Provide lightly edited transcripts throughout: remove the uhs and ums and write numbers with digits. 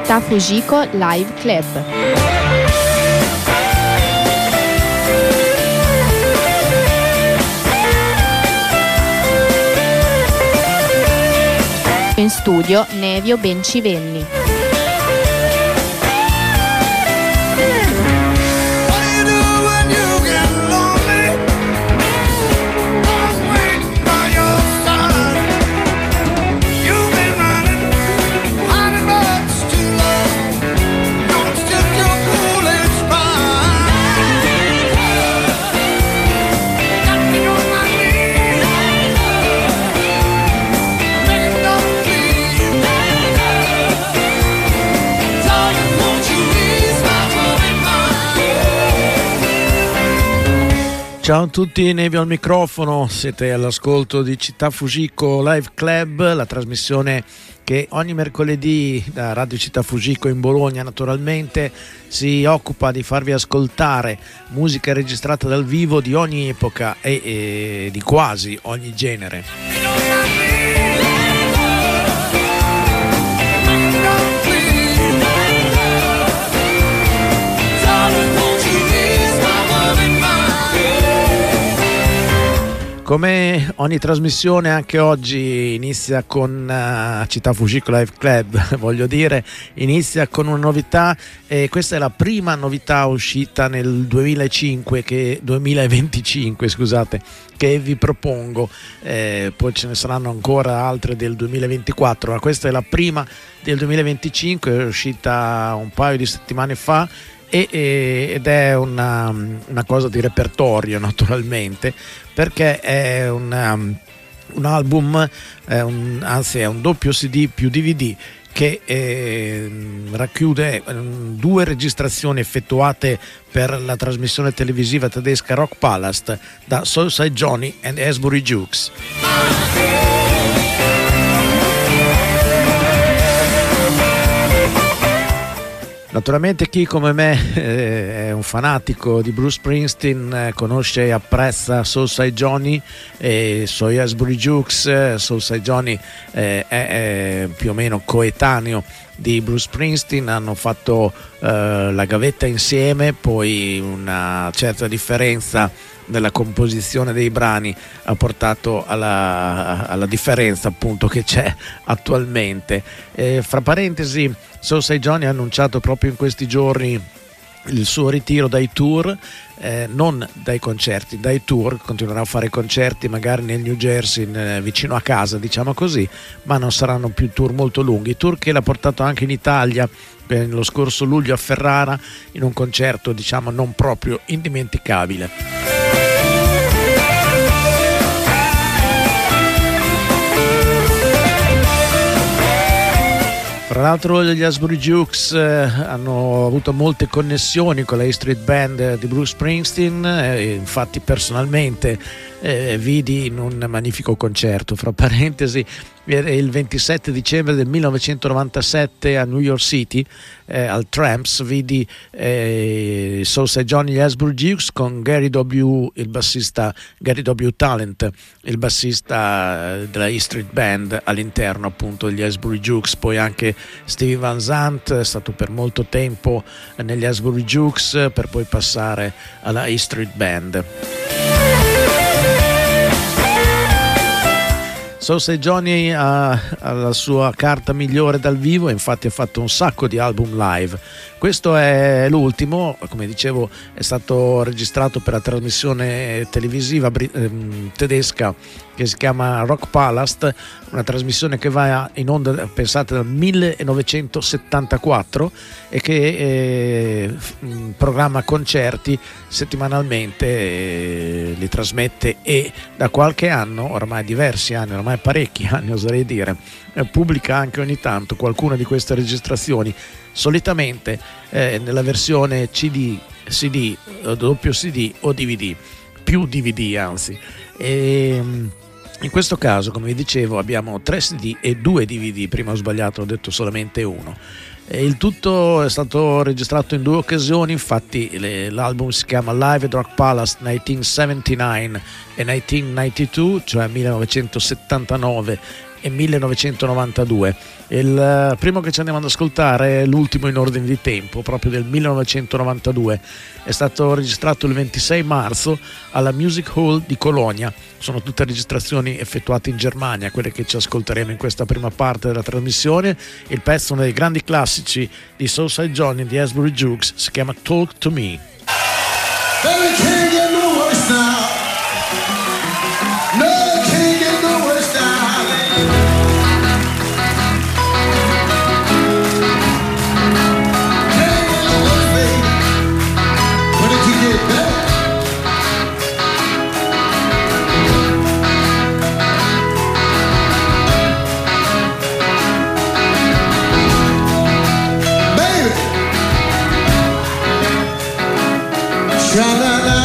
Città Fujiko Live Club. In studio Nevio Bencivelli. Ciao a tutti, Nevio al microfono, siete all'ascolto di Città Fujiko Live Club, la trasmissione che ogni mercoledì da Radio Città Fujiko in Bologna naturalmente si occupa di farvi ascoltare musica registrata dal vivo di ogni epoca e di quasi ogni genere. Come ogni trasmissione, anche oggi inizia con Città Fujiko Live Club, voglio dire, inizia con una novità, e questa è la prima novità uscita nel 2025, scusate, che vi propongo, poi ce ne saranno ancora altre del 2024, ma questa è la prima del 2025, è uscita un paio di settimane fa. Ed è una cosa di repertorio naturalmente, perché è un album, anzi è un doppio CD più DVD che racchiude 2 registrazioni effettuate per la trasmissione televisiva tedesca Rock Palast da Soulside Johnny and Asbury Jukes. Naturalmente chi come me è un fanatico di Bruce Springsteen conosce e apprezza Soulside Johnny e Soy Asbury Jukes. Soulside Johnny è più o meno coetaneo di Bruce Springsteen, hanno fatto la gavetta insieme, poi una certa differenza nella composizione dei brani ha portato alla differenza appunto che c'è attualmente. Fra parentesi, Soulside Johnny ha annunciato proprio in questi giorni il suo ritiro dai tour, non dai concerti, dai tour. Continuerà a fare concerti magari nel New Jersey, vicino a casa, diciamo così, ma non saranno più tour molto lunghi, tour che l'ha portato anche in Italia lo scorso luglio a Ferrara in un concerto diciamo non proprio indimenticabile. Tra l'altro gli Asbury Jukes hanno avuto molte connessioni con la E Street Band di Bruce Springsteen, infatti personalmente vidi in un magnifico concerto, fra parentesi, il 27 dicembre del 1997 a New York City, al Tramps, vidi Soulside Johnny e gli Asbury Jukes con Gary W. il bassista, Gary W. Talent, il bassista della E Street Band all'interno appunto degli Asbury Jukes, poi anche Stevie Van Zandt è stato per molto tempo negli Asbury Jukes per poi passare alla E Street Band. Soulside Johnny ha la sua carta migliore dal vivo, infatti ha fatto un sacco di album live. Questo è l'ultimo, come dicevo, è stato registrato per la trasmissione televisiva tedesca che si chiama Rock Palast, una trasmissione che va in onda, pensate, dal 1974 e che programma concerti settimanalmente, li trasmette e da qualche anno, ormai diversi anni, ormai parecchi anni oserei dire, pubblica anche ogni tanto qualcuna di queste registrazioni, solitamente nella versione CD, doppio CD o DVD, più DVD anzi. In questo caso, come vi dicevo, abbiamo 3 CD e 2 DVD, prima ho sbagliato, ho detto solamente uno. Il tutto è stato registrato in 2 occasioni, infatti l'album si chiama Live at Rock Palast 1979 e 1992, cioè 1979 e 1992. Il primo che ci andiamo ad ascoltare è l'ultimo in ordine di tempo, proprio del 1992. È stato registrato il 26 marzo alla Music Hall di Colonia. Sono tutte registrazioni effettuate in Germania, quelle che ci ascolteremo in questa prima parte della trasmissione. Il pezzo, uno dei grandi classici di Soulside Johnny di Asbury Jukes, si chiama Talk to Me. Baby, can't get no worse now. No, can't get no worse now. Can't get no worse, baby. But it can get better. Baby, sha-la-la.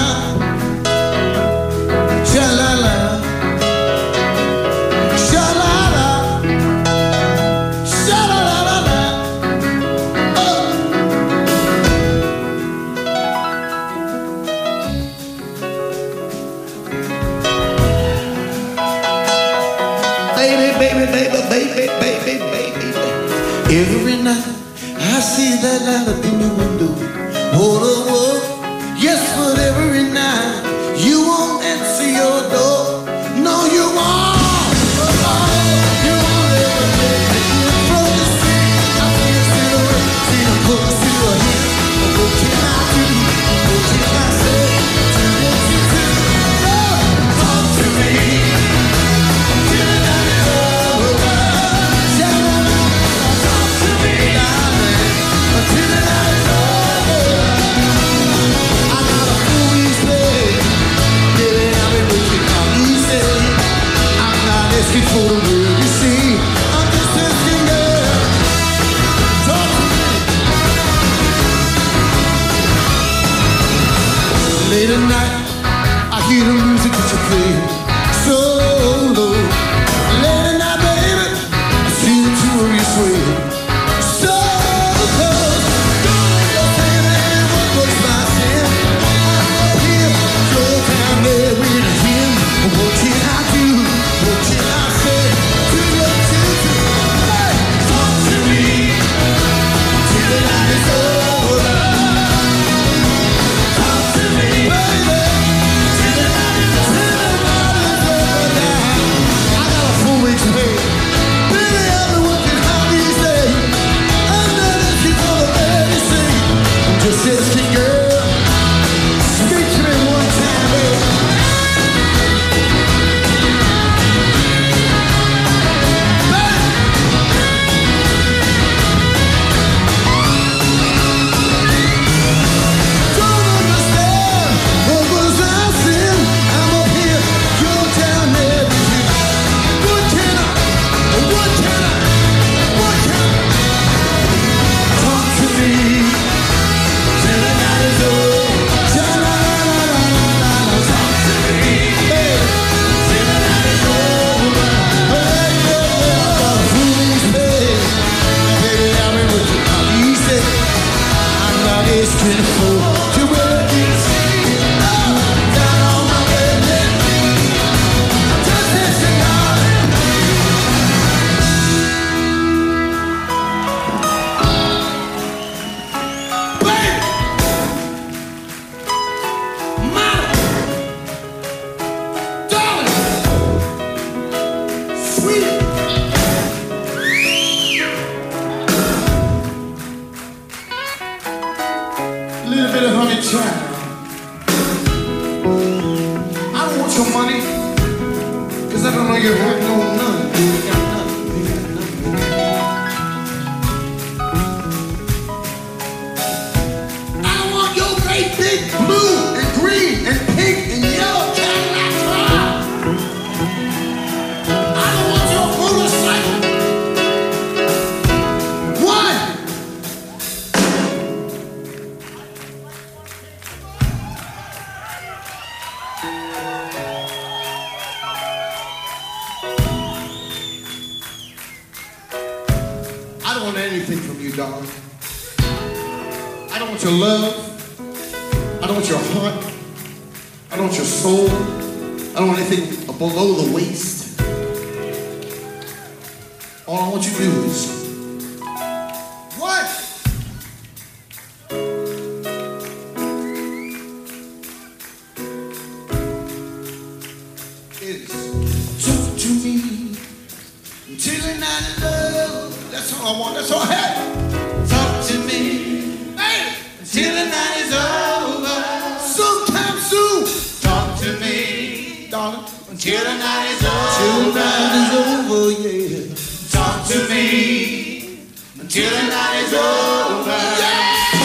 Every night I see that light up in your window. Whoa, whoa, yes, but every night you won't answer your door. No, you won't. You won't ever make it from the sea. I can't sit away, see the books to a hit. What can I do? What can I say? To what you do? Talk to me. Till the night is over. Talk to me, darling. Until the night is over. I got a foolish play. Baby, I've been looking how you say. I'm not asking for the world, you see. I'm just asking, girl. Talk to me. Late at night, I hear the music that you play so low. Late at night, baby, I see the two of you sway so close. Don't say that what was my sin. I'm up here, flow down there with him. What can I do? What can I say to your children? Hey, talk to me till the night is over. Talk to me, baby, till the night is over now. I got a full week's pay. Baby, I've been working hard these days. I'm not asking for the medicine. I'm just asking, girl, speak to me one time, baby. Don't understand what was I sin? I'm up here, you're down there with you. What can I talk to me till the night is over? Sha-la-la-la-la-la-la. Talk to me, baby, till the night is over. Hey, yeah, foolish baby. Baby, I've been with you how you say. I'm not asking for you will be down on my baby. Just asking, darling. Baby, mama, darling, sweet. Little bit of honey child. I don't want your money, 'cause I don't know you have no none. You ain't got nothing. You ain't got nothing. I want your great big blue and green and pink and yellow Cadillac car. I don't want your motorcycle. One. I don't want anything from you, darling. I don't want your love. I don't want your heart. I don't want your soul. I don't want anything below the waist. All I want you to do is what? Is talk to me until the night is over. That's all I want. That's all I have. Talk to me, hey, until the night is over. Sometime soon. Talk to me, darling, until the night is over. Till the night is over, yeah. Talk to me until the night is over. Yeah.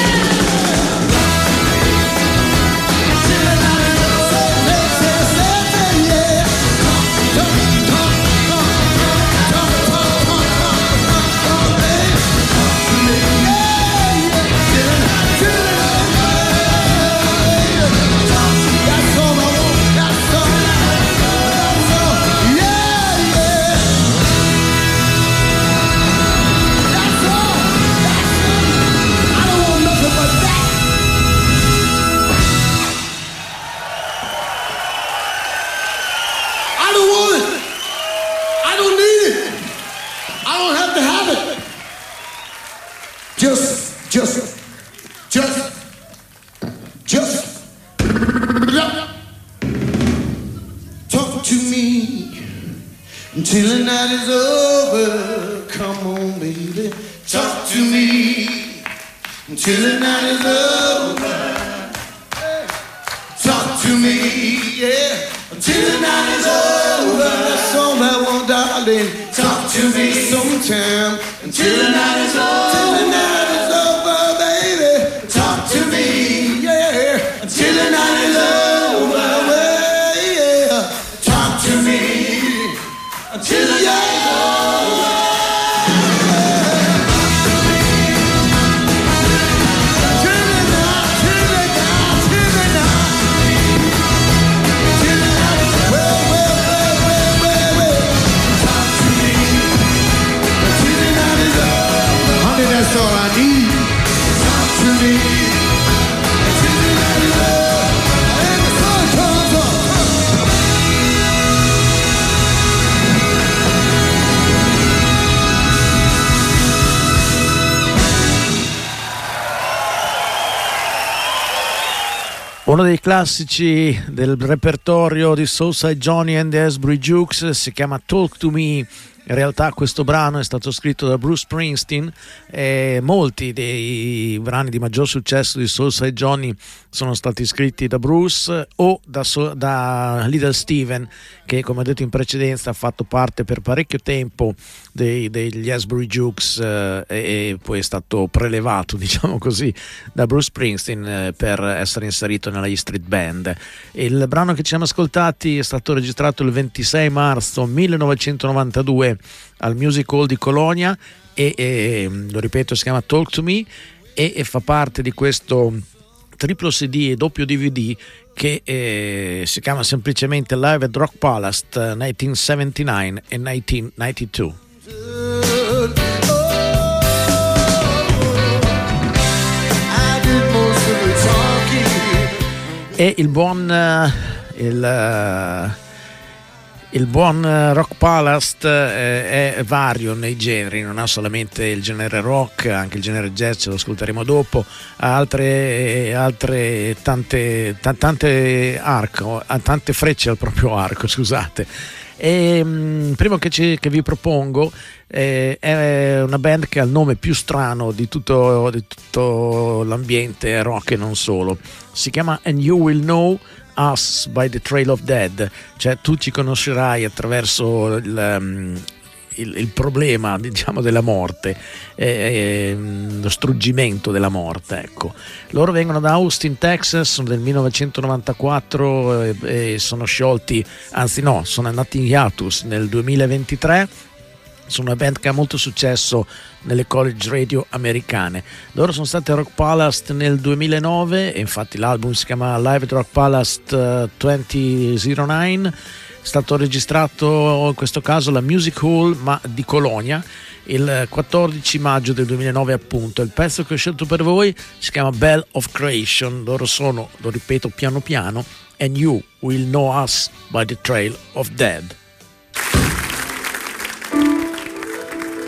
Talk to me until the night is over. Come on, baby. Talk to me until the night is over. Talk to me, yeah, until the night is over. That's all I want, darling. Talk to me sometime until the night is over. Till the night is over, baby. Talk to me, yeah, until the night is over. Well, yeah. Talk to me until the night is over. That's all I need. Talk to me until the night is over and the sun comes up. Uno dei classici del repertorio di Soulside Johnny and the Asbury Jukes si chiama Talk to Me. In realtà questo brano è stato scritto da Bruce Springsteen e molti dei brani di maggior successo di Soulside Johnny sono stati scritti da Bruce o da Little Steven, che come ho detto in precedenza ha fatto parte per parecchio tempo degli Asbury Jukes e poi è stato prelevato, diciamo così, da Bruce Springsteen per essere inserito nella E Street Band. Il brano che ci siamo ascoltati è stato registrato il 26 marzo 1992 al Music Hall di Colonia e lo ripeto, si chiama Talk to Me e fa parte di questo triplo CD e doppio DVD che si chiama semplicemente Live at Rock Palace 1979 e 1992. E il buon Rock Palace è vario nei generi, non ha solamente il genere rock, anche il genere jazz, ce lo ascolteremo dopo, ha altre tante frecce al proprio arco, scusate. E primo che vi propongo è una band che ha il nome più strano di tutto l'ambiente rock e non solo. Si chiama And You Will Know Us by the Trail of Dead, cioè tu ci conoscerai attraverso il problema, diciamo, della morte, lo struggimento della morte, ecco. Loro vengono da Austin, Texas, sono del 1994 e sono sciolti, anzi no, sono andati in hiatus nel 2023. Sono una band che ha molto successo nelle college radio americane. Loro sono stati a Rock Palace nel 2009 e infatti l'album si chiama Live at Rock Palace 2009. È stato registrato in questo caso alla Music Hall di Colonia il 14 maggio del 2009 appunto. Il pezzo che ho scelto per voi si chiama Bell of Creation. Loro sono, lo ripeto piano piano, And You Will Know Us by the Trail of Dead.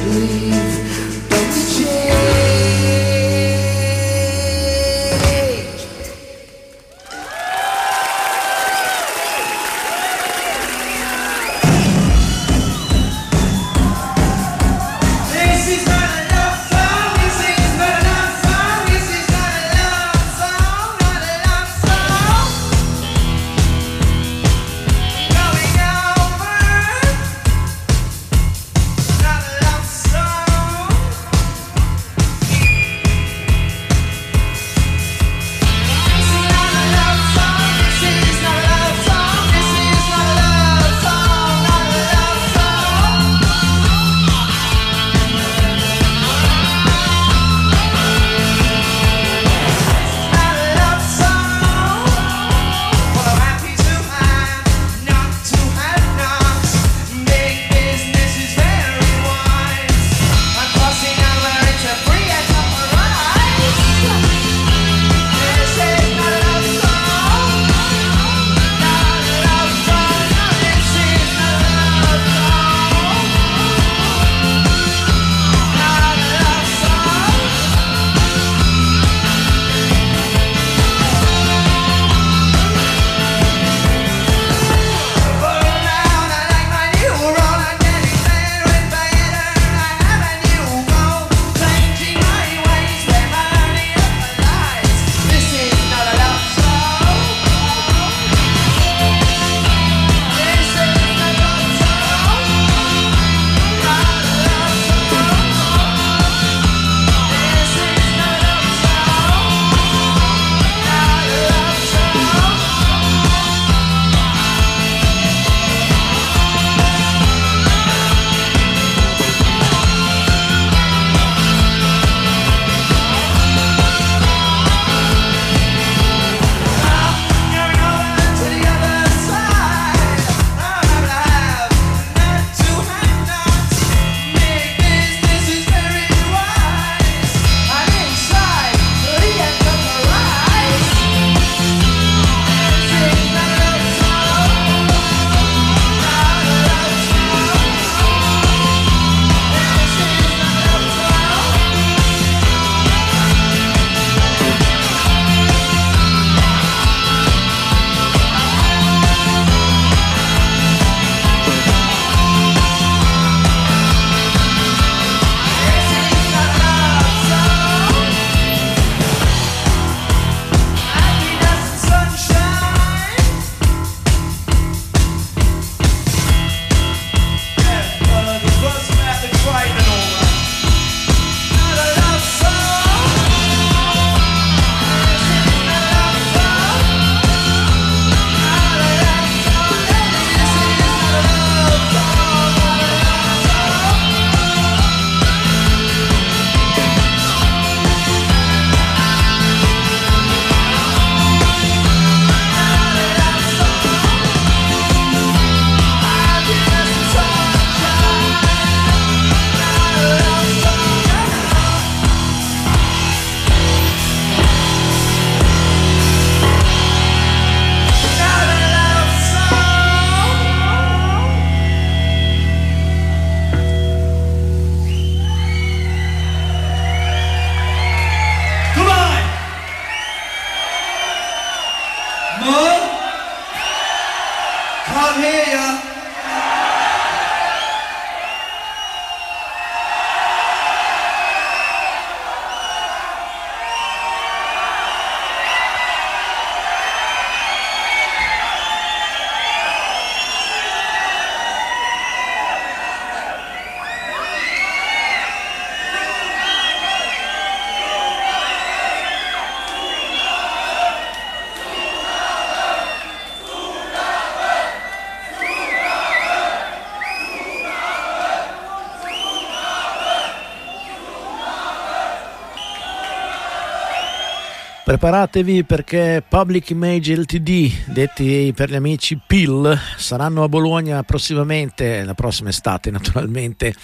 believe, don't be changed. Preparatevi perché Public Image Ltd, detti per gli amici PIL, saranno a Bologna prossimamente, la prossima estate naturalmente,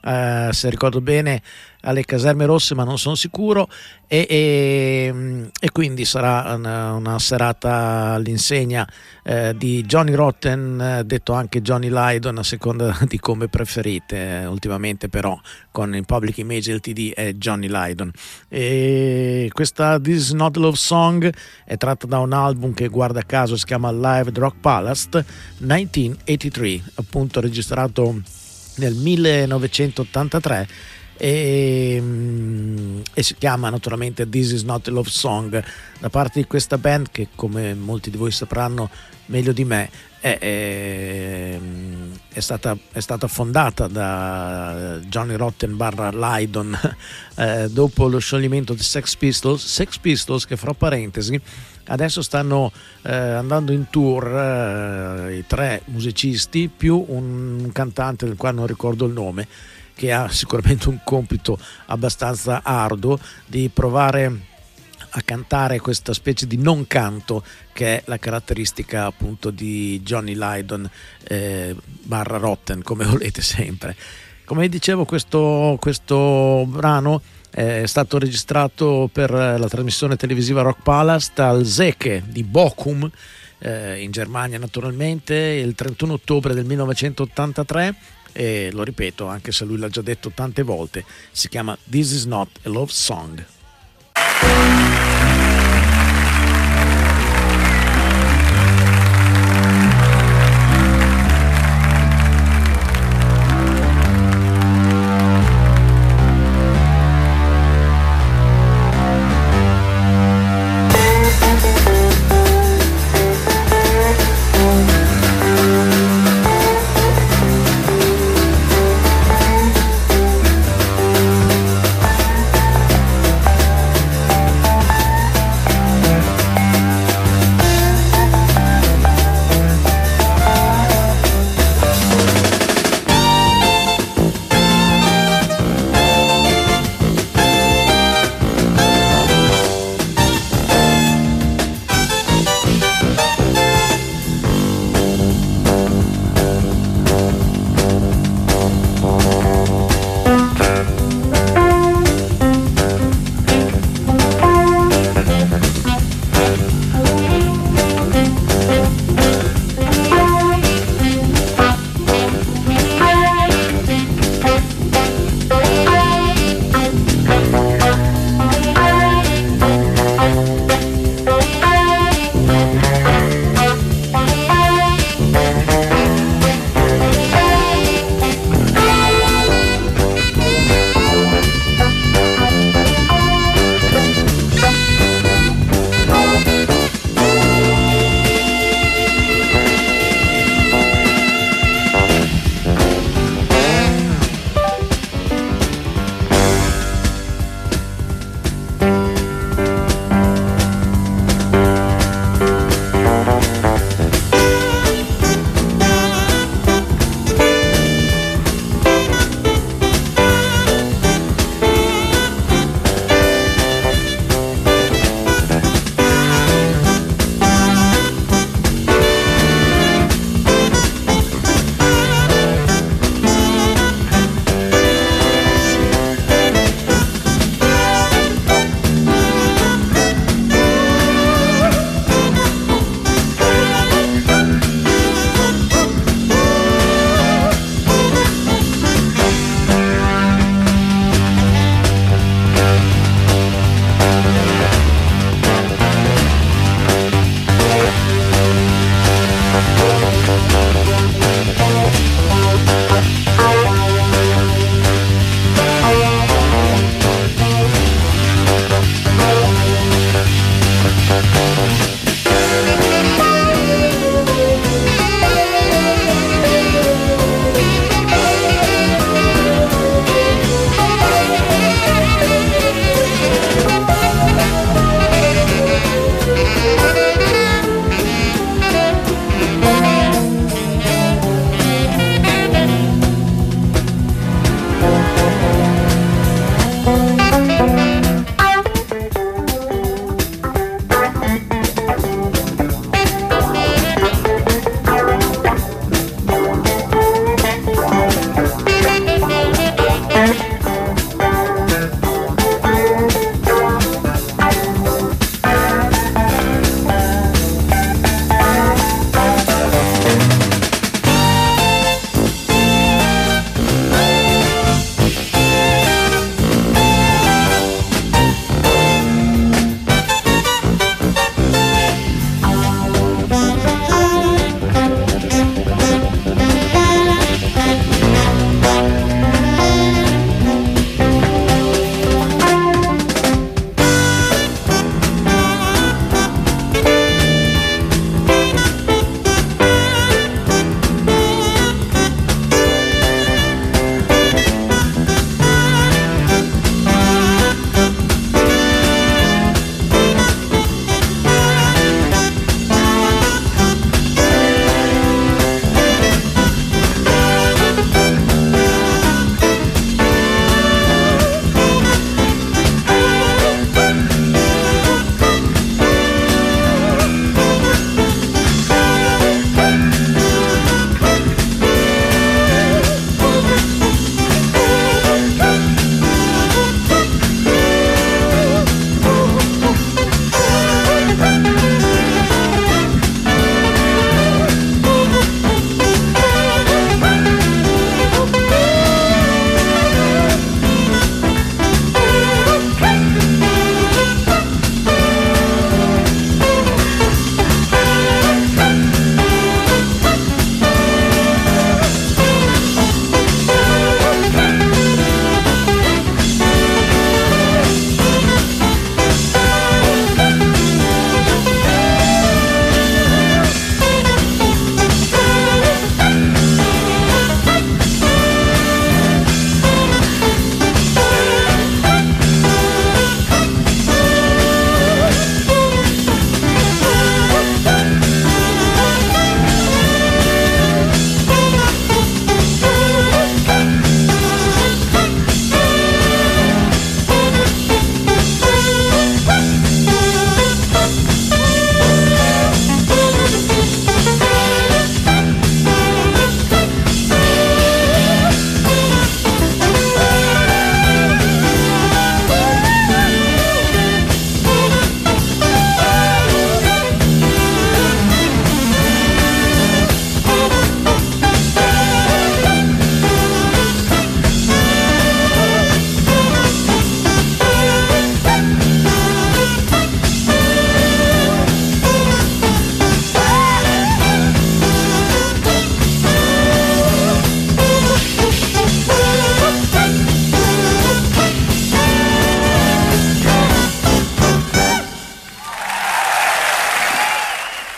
se ricordo bene, alle Caserme Rosse, ma non sono sicuro, e quindi sarà una serata all'insegna di Johnny Rotten, detto anche Johnny Lydon a seconda di come preferite. Ultimamente però con il Public Image LTD è Johnny Lydon. E questa This Is Not a Love Song è tratta da un album che, guarda caso, si chiama Live at Rock Palace 1983, appunto registrato nel 1983, e si chiama naturalmente This Is Not a Love Song, da parte di questa band che, come molti di voi sapranno meglio di me, è stata fondata da Johnny Rotten / Lydon dopo lo scioglimento di Sex Pistols, che, fra parentesi, adesso stanno andando in tour, i 3 musicisti più un cantante del quale non ricordo il nome, che ha sicuramente un compito abbastanza arduo di provare a cantare questa specie di non canto che è la caratteristica appunto di Johnny Lydon / Rotten, come volete sempre. Come dicevo, questo brano è stato registrato per la trasmissione televisiva Rock Palace al Zeke di Bochum, in Germania naturalmente, il 31 ottobre del 1983, e lo ripeto anche se lui l'ha già detto tante volte, si chiama This Is Not a Love Song.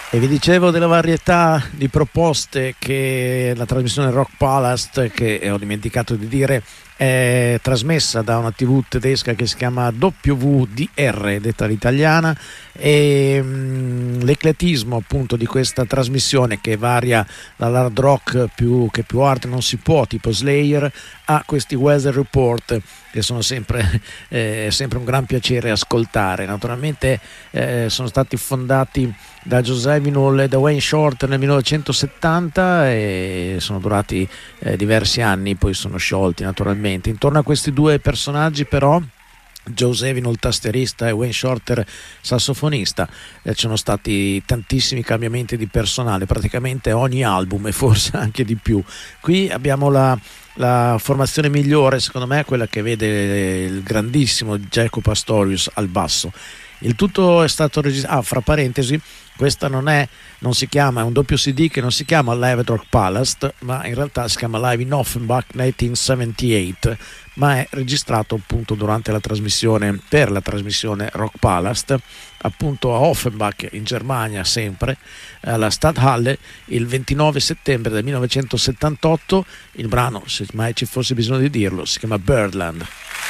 E vi dicevo della varietà di proposte che la trasmissione Rock Palast, che ho dimenticato di dire, è trasmessa da una TV tedesca che si chiama WDR, detta l'italiana, e l'ecletismo appunto di questa trasmissione, che varia dall'hard rock più hard non si può, tipo Slayer, a questi weather report che sono sempre un gran piacere ascoltare. Naturalmente sono stati fondati da José Vinol e da Wayne Shorter nel 1970 e sono durati diversi anni, poi sono sciolti naturalmente. Intorno a questi due personaggi però, Joe Zawinul tastierista e Wayne Shorter sassofonista, ci sono stati tantissimi cambiamenti di personale, praticamente ogni album e forse anche di più. Qui abbiamo la formazione migliore, secondo me, è quella che vede il grandissimo Jaco Pastorius al basso. Il tutto è stato registrato, fra parentesi, questa non si chiama, è un doppio CD che non si chiama Live at Rock Palast, ma in realtà si chiama Live in Offenbach 1978, ma è registrato appunto durante la trasmissione, per la trasmissione Rock Palast, appunto a Offenbach in Germania, sempre alla Stadthalle, il 29 settembre del 1978. Il brano, se mai ci fosse bisogno di dirlo, si chiama Birdland.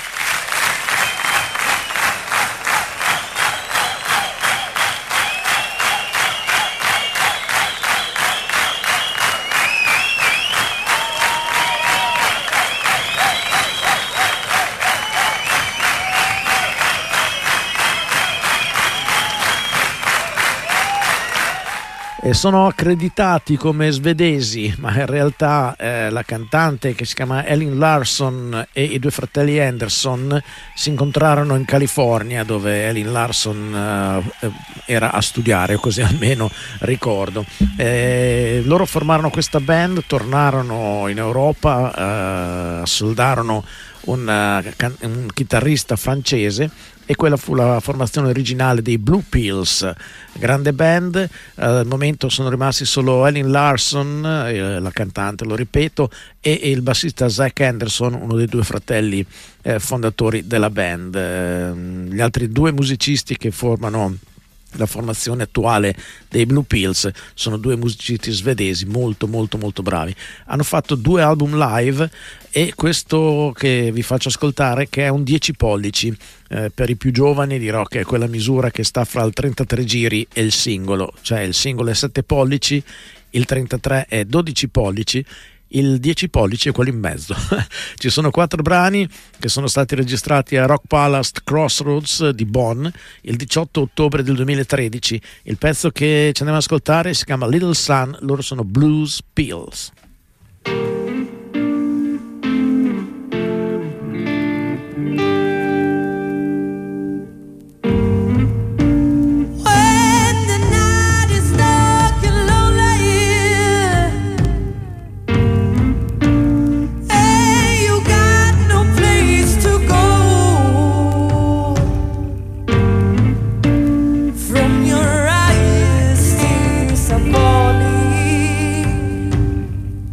E sono accreditati come svedesi, ma in realtà la cantante, che si chiama Elin Larsson, e i due fratelli Anderson si incontrarono in California, dove Elin Larsson era a studiare, così almeno ricordo. Loro formarono questa band, tornarono in Europa, soldarono un chitarrista francese, e quella fu la formazione originale dei Blue Pills, grande band. Al momento sono rimasti solo Elin Larsson, la cantante, lo ripeto, e il bassista Zach Anderson, uno dei due fratelli fondatori della band. Gli altri due musicisti che formano la formazione attuale dei Blue Pills sono due musicisti svedesi molto molto molto bravi. Hanno fatto 2 album live, e questo che vi faccio ascoltare, che è un 10 pollici, per i più giovani dirò che è quella misura che sta fra il 33 giri e il singolo, cioè il singolo è 7 pollici, il 33 è 12 pollici, il 10 pollici è quello in mezzo. Ci sono 4 brani che sono stati registrati a Rock Palast Crossroads di Bonn il 18 ottobre del 2013. Il pezzo che ci andiamo ad ascoltare si chiama Little Sun, loro sono Blues Pills. Your eyes, tears are falling.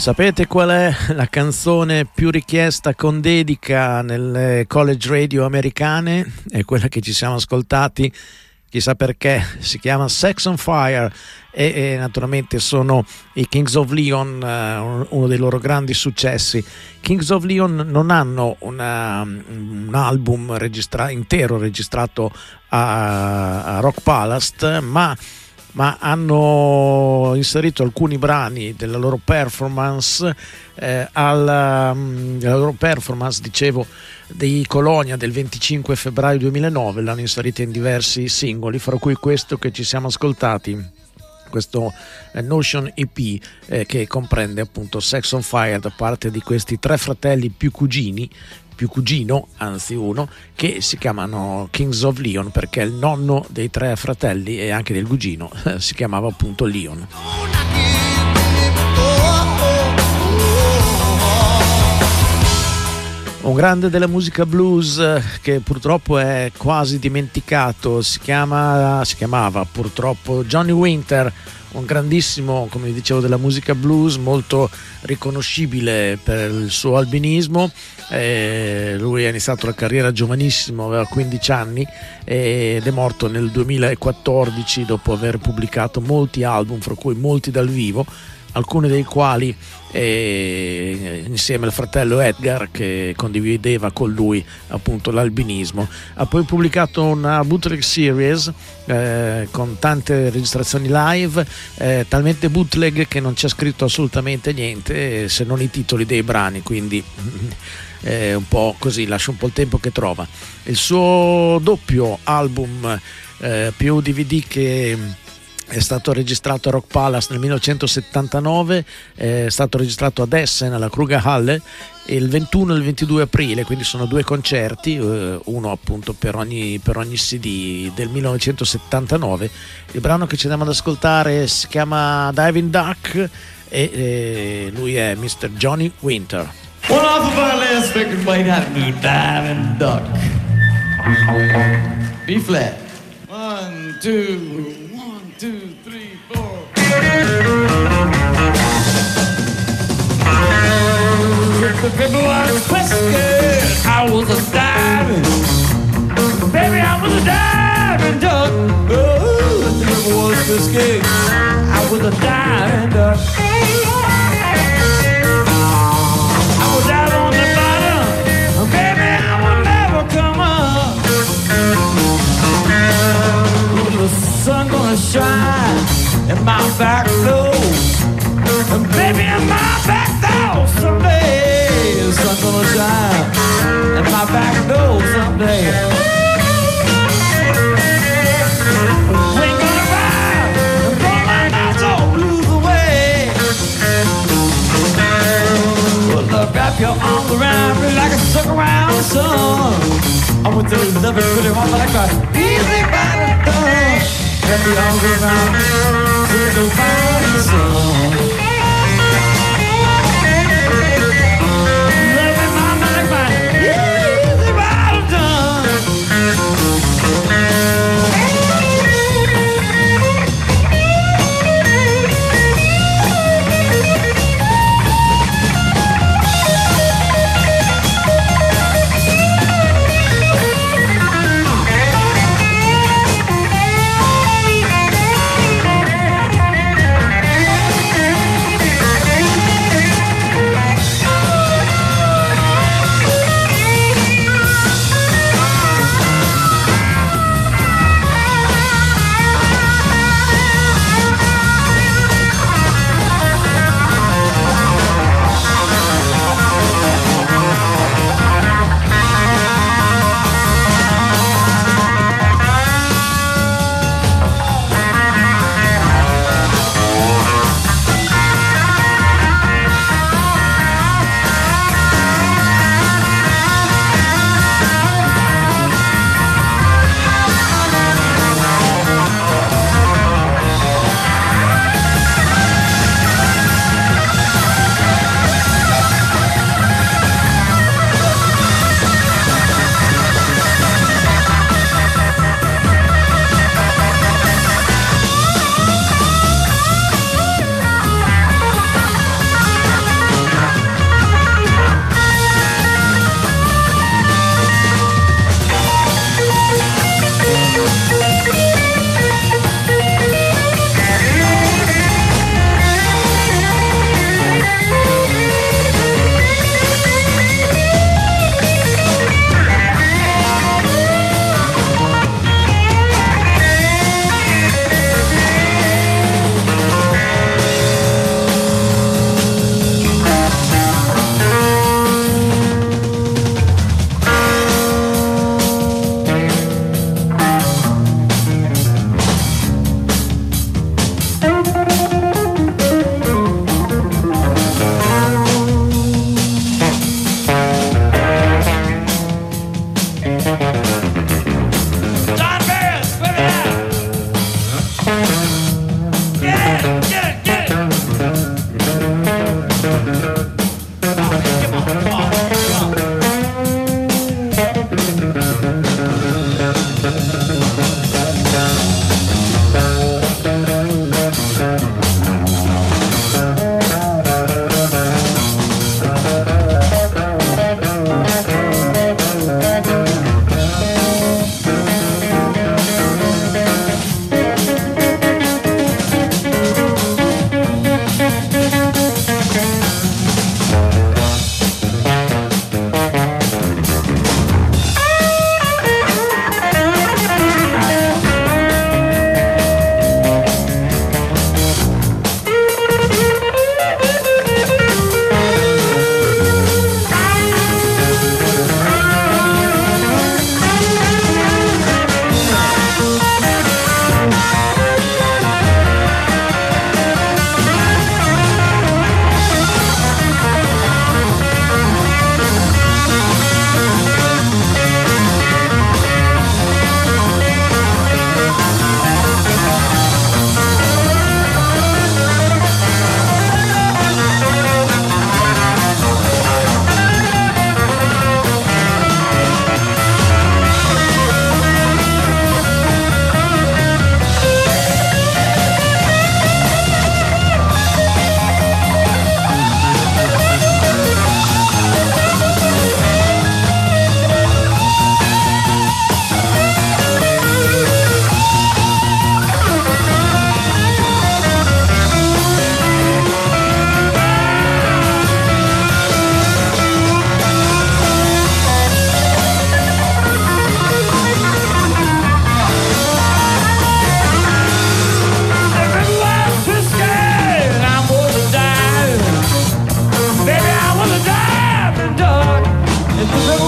Sapete qual è la canzone più richiesta con dedica nelle college radio americane? È quella che ci siamo ascoltati, chissà perché, si chiama Sex on Fire e naturalmente sono i Kings of Leon, uno dei loro grandi successi. Kings of Leon non hanno un album intero registrato a Rock Palace, ma hanno inserito alcuni brani della loro performance dicevo, di Colonia del 25 febbraio 2009, l'hanno inserita in diversi singoli, fra cui questo che ci siamo ascoltati, questo Notion EP, che comprende appunto Sex on Fire da parte di questi tre fratelli più cugino, anzi uno, che si chiamano Kings of Leon perché il nonno dei tre fratelli e anche del cugino si chiamava appunto Leon. Un grande della musica blues che purtroppo è quasi dimenticato, si chiamava purtroppo Johnny Winter, un grandissimo, come dicevo, della musica blues, molto riconoscibile per il suo albinismo. Lui ha iniziato la carriera giovanissimo, aveva 15 anni ed è morto nel 2014 dopo aver pubblicato molti album, fra cui molti dal vivo, alcuni dei quali insieme al fratello Edgar, che condivideva con lui appunto l'albinismo. Ha poi pubblicato una bootleg series con tante registrazioni live, talmente bootleg che non c'è scritto assolutamente niente se non i titoli dei brani, quindi un po' così, lascia un po' il tempo che trova. Il suo doppio album più DVD che è stato registrato a Rock Palace nel 1979, è stato registrato ad Essen alla Krugerhalle il 21 e il 22 aprile, quindi sono due concerti, uno appunto per ogni CD del 1979. Il brano che ci andiamo ad ascoltare si chiama Diving Duck e lui è Mr. Johnny Winter. One off of our last record, White Hat Blue, Diving Duck. B flat. 1, 2, 3, 4. The people was twisted. I was a diving. Baby, I was a diving duck. Oh, the people was twisted. I was a diving duck. I was out on the bottom. Baby, I will never come up. The sun gonna shine and my back low, and baby in my back door someday. The sun gonna shine and my back door someday. We gonna ride and blow my nights all blues away. Well, look, wrap your arms around me like a suck around the sun. I went to love it pretty hard, but I got easy by the door. Let me all go round to the fire sun. Let me mama like my easy by the done.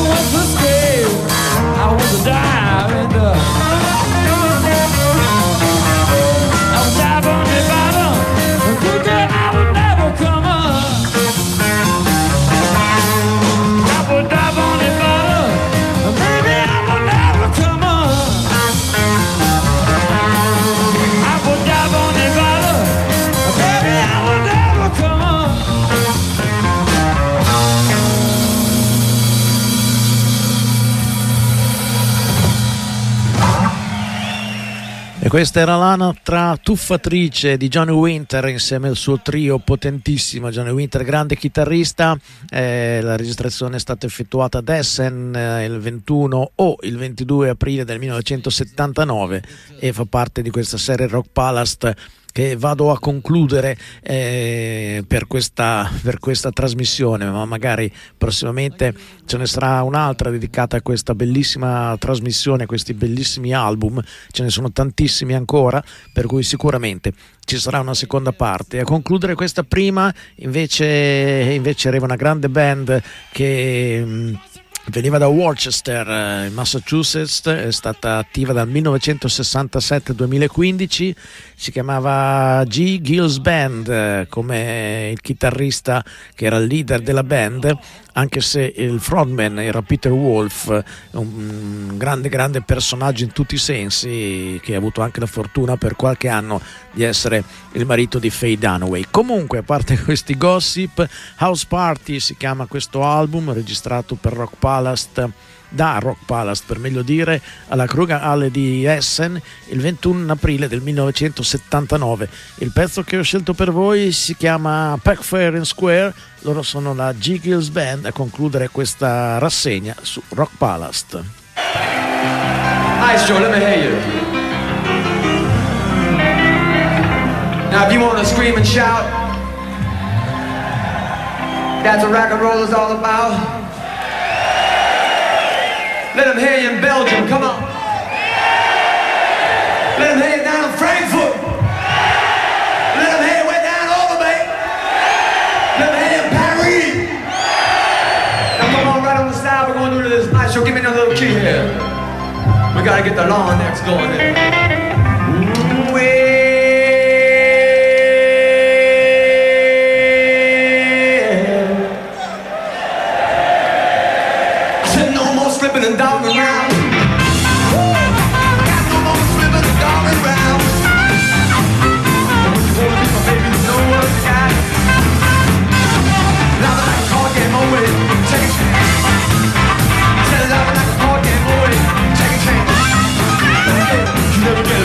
was a scale, I was a dime in the. I was dive on the bottom, thinking I would never come up. I would dive on the bottom, maybe I would never come up. I would dive on the bottom, maybe I would never come up. E questa era l'altra tuffatrice di Johnny Winter insieme al suo trio potentissimo. Johnny Winter, grande chitarrista. La registrazione è stata effettuata ad Essen il 21 o il 22 aprile del 1979 e fa parte di questa serie Rock Palast che vado a concludere per questa trasmissione, ma magari prossimamente ce ne sarà un'altra dedicata a questa bellissima trasmissione, a questi bellissimi album. Ce ne sono tantissimi ancora, per cui sicuramente ci sarà una seconda parte. A concludere questa prima invece arriva una grande band che veniva da Worcester, in Massachusetts, è stata attiva dal 1967 al 2015, si chiamava G. Gill's Band, come il chitarrista che era il leader della band, anche se il frontman era Peter Wolf, un grande personaggio in tutti i sensi, che ha avuto anche la fortuna per qualche anno di essere il marito di Faye Dunaway. Comunque, a parte questi gossip, House Party si chiama questo album, registrato per Rock Palast, da Rock Palast per meglio dire, alla Krugerhalle di Essen il 21 aprile del 1979. Il pezzo che ho scelto per voi si chiama Pack Fair and Square. Loro sono la G. Gill's Band a concludere questa rassegna su Rock Palast. Nice, Joe, let me hear you. Now if you want to scream and shout, that's what rock and roll is all about. Let them hear you in Belgium, come on. Let them hear you down in Frankfurt. Let them hear you way down over, baby. Let them hear you in Paris. Now come on, right on the side, we're going to do this nice show. Give me another little key here. We gotta get the lawn next going there. Slipping and dogging around. Got no more slipping and dogging around. When you wanna be my baby, you know what you got. Loving like a card game, always take a chance. Said loving like a card game, always take a chance. You never get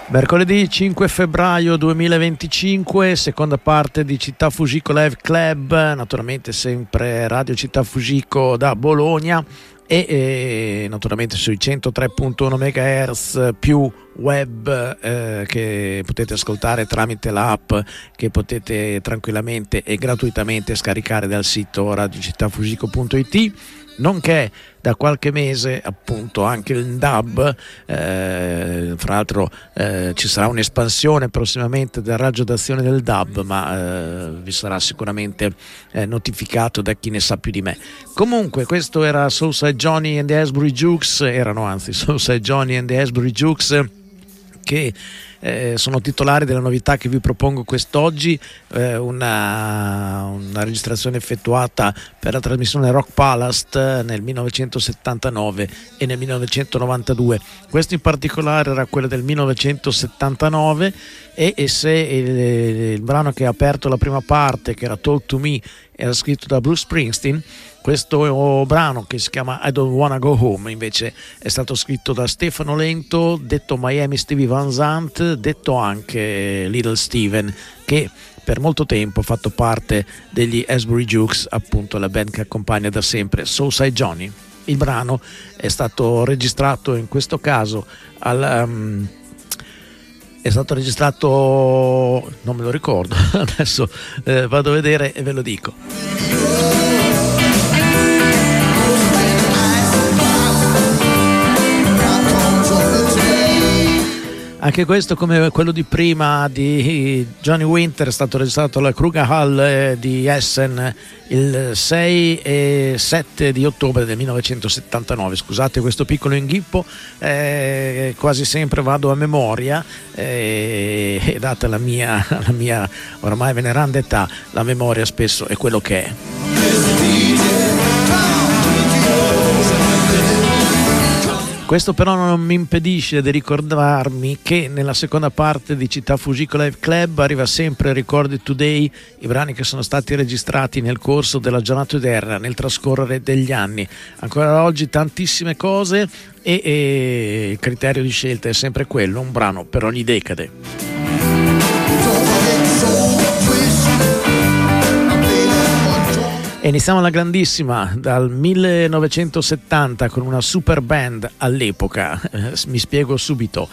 Mercoledì 5 febbraio 2025, seconda parte di Città Fujiko Live Club, naturalmente sempre Radio Città Fujiko da Bologna e naturalmente sui 103.1 MHz più web che potete ascoltare tramite l'app che potete tranquillamente e gratuitamente scaricare dal sito radiocittafujiko.it, nonché da qualche mese appunto anche il DAB, fra l'altro ci sarà un'espansione prossimamente del raggio d'azione del DAB, ma vi sarà sicuramente notificato da chi ne sa più di me. Comunque questo era Soulside Johnny and the Asbury Jukes, Soulside Johnny and the Asbury Jukes, che sono titolari della novità che vi propongo quest'oggi, una registrazione effettuata per la trasmissione Rock Palace nel 1979 e nel 1992. Questo in particolare era quello del 1979 e se il brano che ha aperto la prima parte, che era Talk to Me, era scritto da Bruce Springsteen, questo brano che si chiama I Don't Wanna Go Home invece è stato scritto da Stefano Lento, detto Miami Stevie Van Zandt, detto anche Little Steven, che per molto tempo ha fatto parte degli Asbury Jukes, appunto la band che accompagna da sempre Soulside Johnny. Il brano è stato registrato in questo caso è stato registrato, non me lo ricordo, adesso vado a vedere e ve lo dico. Anche questo, come quello di prima di Johnny Winter, è stato registrato alla Kruger Hall di Essen il 6 e 7 di ottobre del 1979. Scusate questo piccolo inghippo, quasi sempre vado a memoria e data la mia ormai veneranda età, la memoria spesso è quello che è. Questo però non mi impedisce di ricordarmi che nella seconda parte di Città Fujiko Live Club arriva sempre Recorded Today, i brani che sono stati registrati nel corso della giornata odierna, nel trascorrere degli anni. Ancora oggi tantissime cose e il criterio di scelta è sempre quello, un brano per ogni decade. E iniziamo alla grandissima, dal 1970 con una super band all'epoca, mi spiego subito,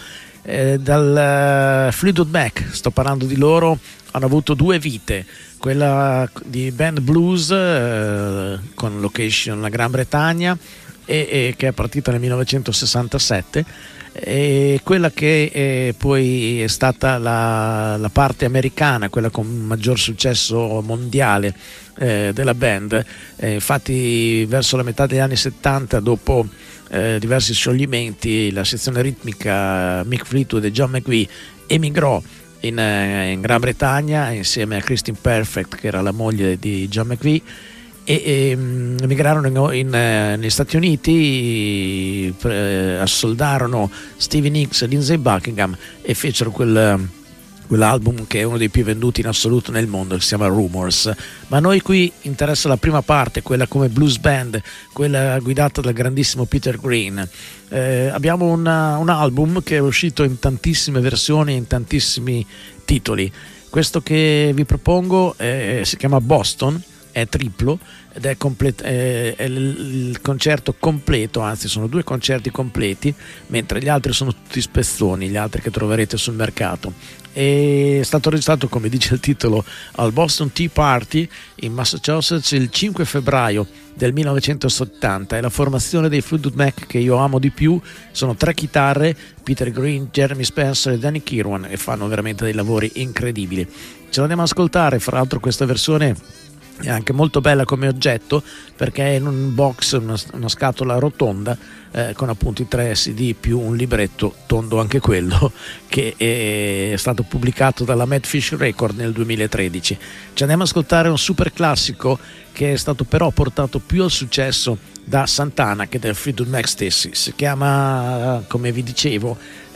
dal Fleetwood Mac, sto parlando di loro, hanno avuto due vite, quella di band blues con location la Gran Bretagna e che è partita nel 1967, e quella che poi è stata la parte americana, quella con maggior successo mondiale della band. Infatti verso la metà degli anni 70, dopo diversi scioglimenti, la sezione ritmica Mick Fleetwood e John McVie emigrò in Gran Bretagna insieme a Christine Perfect, che era la moglie di John McVie, e emigrarono negli Stati Uniti, assoldarono Stevie Nicks e Lindsey Buckingham e fecero quell'album che è uno dei più venduti in assoluto nel mondo, che si chiama Rumors. Ma a noi qui interessa la prima parte, quella come blues band, quella guidata dal grandissimo Peter Green. Abbiamo un album che è uscito in tantissime versioni, in tantissimi titoli. Questo che vi propongo si chiama Boston, è triplo ed è il concerto completo, anzi sono due concerti completi, mentre gli altri sono tutti spezzoni, gli altri che troverete sul mercato. È stato registrato, come dice il titolo, al Boston Tea Party in Massachusetts il 5 febbraio del 1970. È la formazione dei Fleetwood Mac che io amo di più, sono tre chitarre, Peter Green, Jeremy Spencer e Danny Kirwan, e fanno veramente dei lavori incredibili. Ce la andiamo ad ascoltare, fra l'altro questa versione è anche molto bella come oggetto, perché è in un box, una scatola rotonda con appunto i 3 CD più un libretto tondo anche quello, che è stato pubblicato dalla Madfish Record nel 2013. Ci andiamo ad ascoltare un super classico che è stato però portato più al successo da Santana che da Fleetwood Mac stessi. Si chiama, come vi dicevo,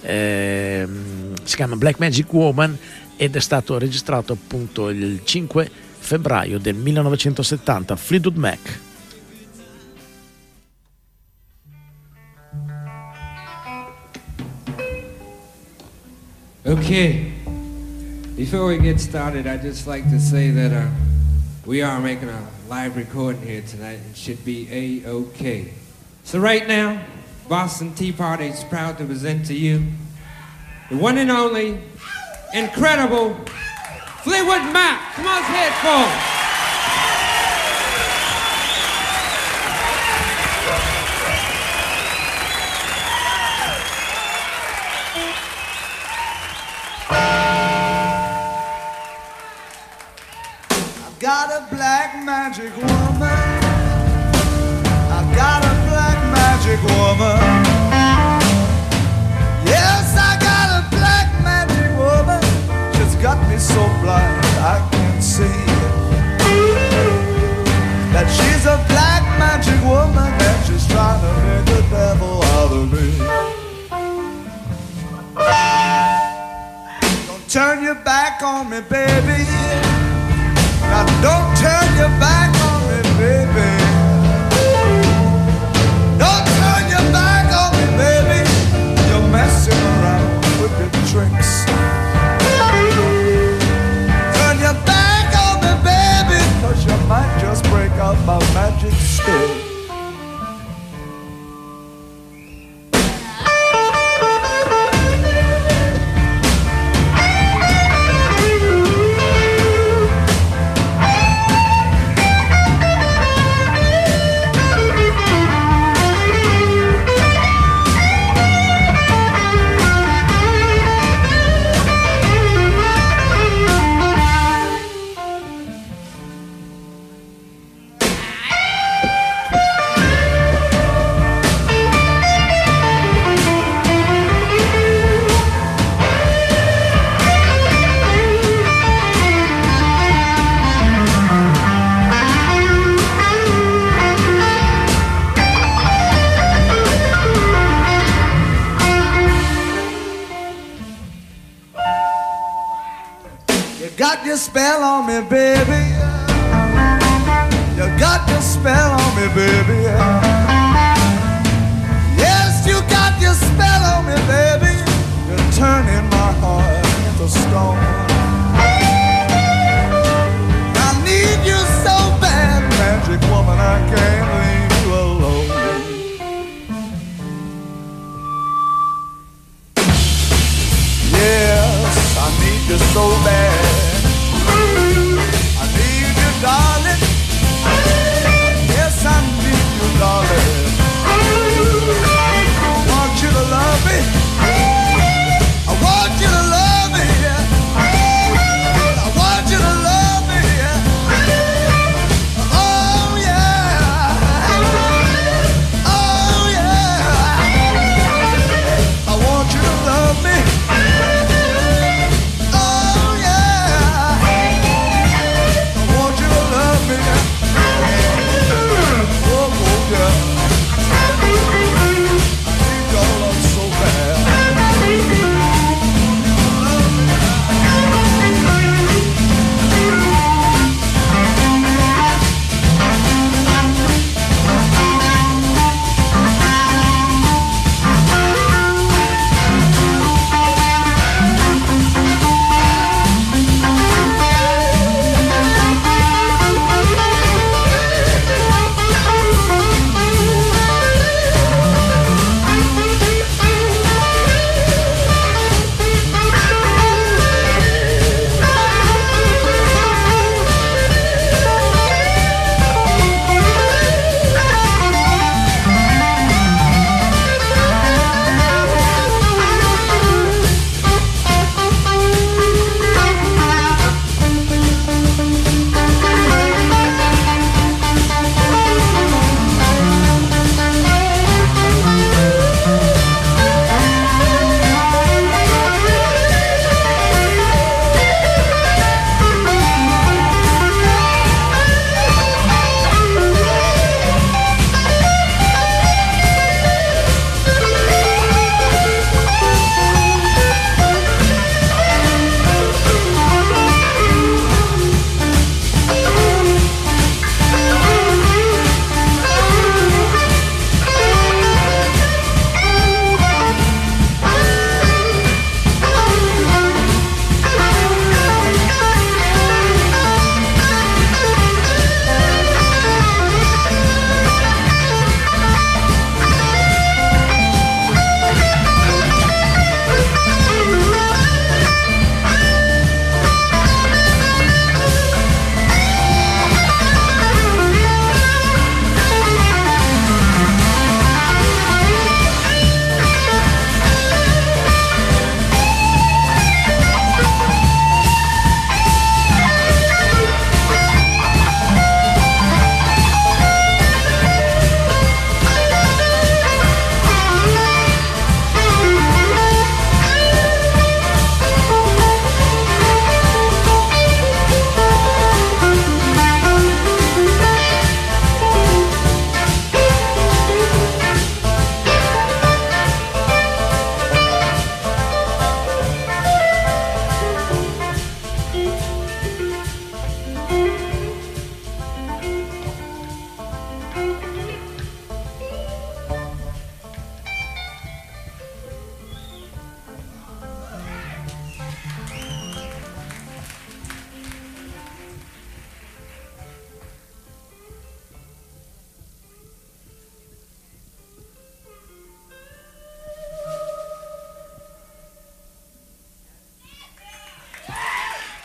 si chiama Black Magic Woman ed è stato registrato appunto il 5 febbraio del 1970, Fleetwood Mac. Okay, before we get started, I'd just like to say that we are making a live recording here tonight and should be A-OK. So right now, Boston Tea Party is proud to present to you the one and only, incredible Fleetwood Mac. Come on, headphones. Got a black magic woman. I got a black magic woman. Yes, I got a black magic woman. She's got me so blind I can't see that she's a black magic woman and she's trying to make the devil out of me. Don't turn your back on me, baby. Now don't turn your back on me, baby. Don't turn your back on me, baby. You're messing around with your tricks. Turn your back on me, baby, 'cause you might just break out my magic stick. Got your spell on me, baby. You got your spell on me, baby. Yes, you got your spell on me, baby. You're turning my heart into stone. I need you so bad, magic woman, I can't leave you alone. Yes, I need you so bad. Darling, yes, I need you, darling. I want you to love me. I want you to love me. I want you to love me. Oh yeah. Oh yeah. I want you to love me. Oh yeah.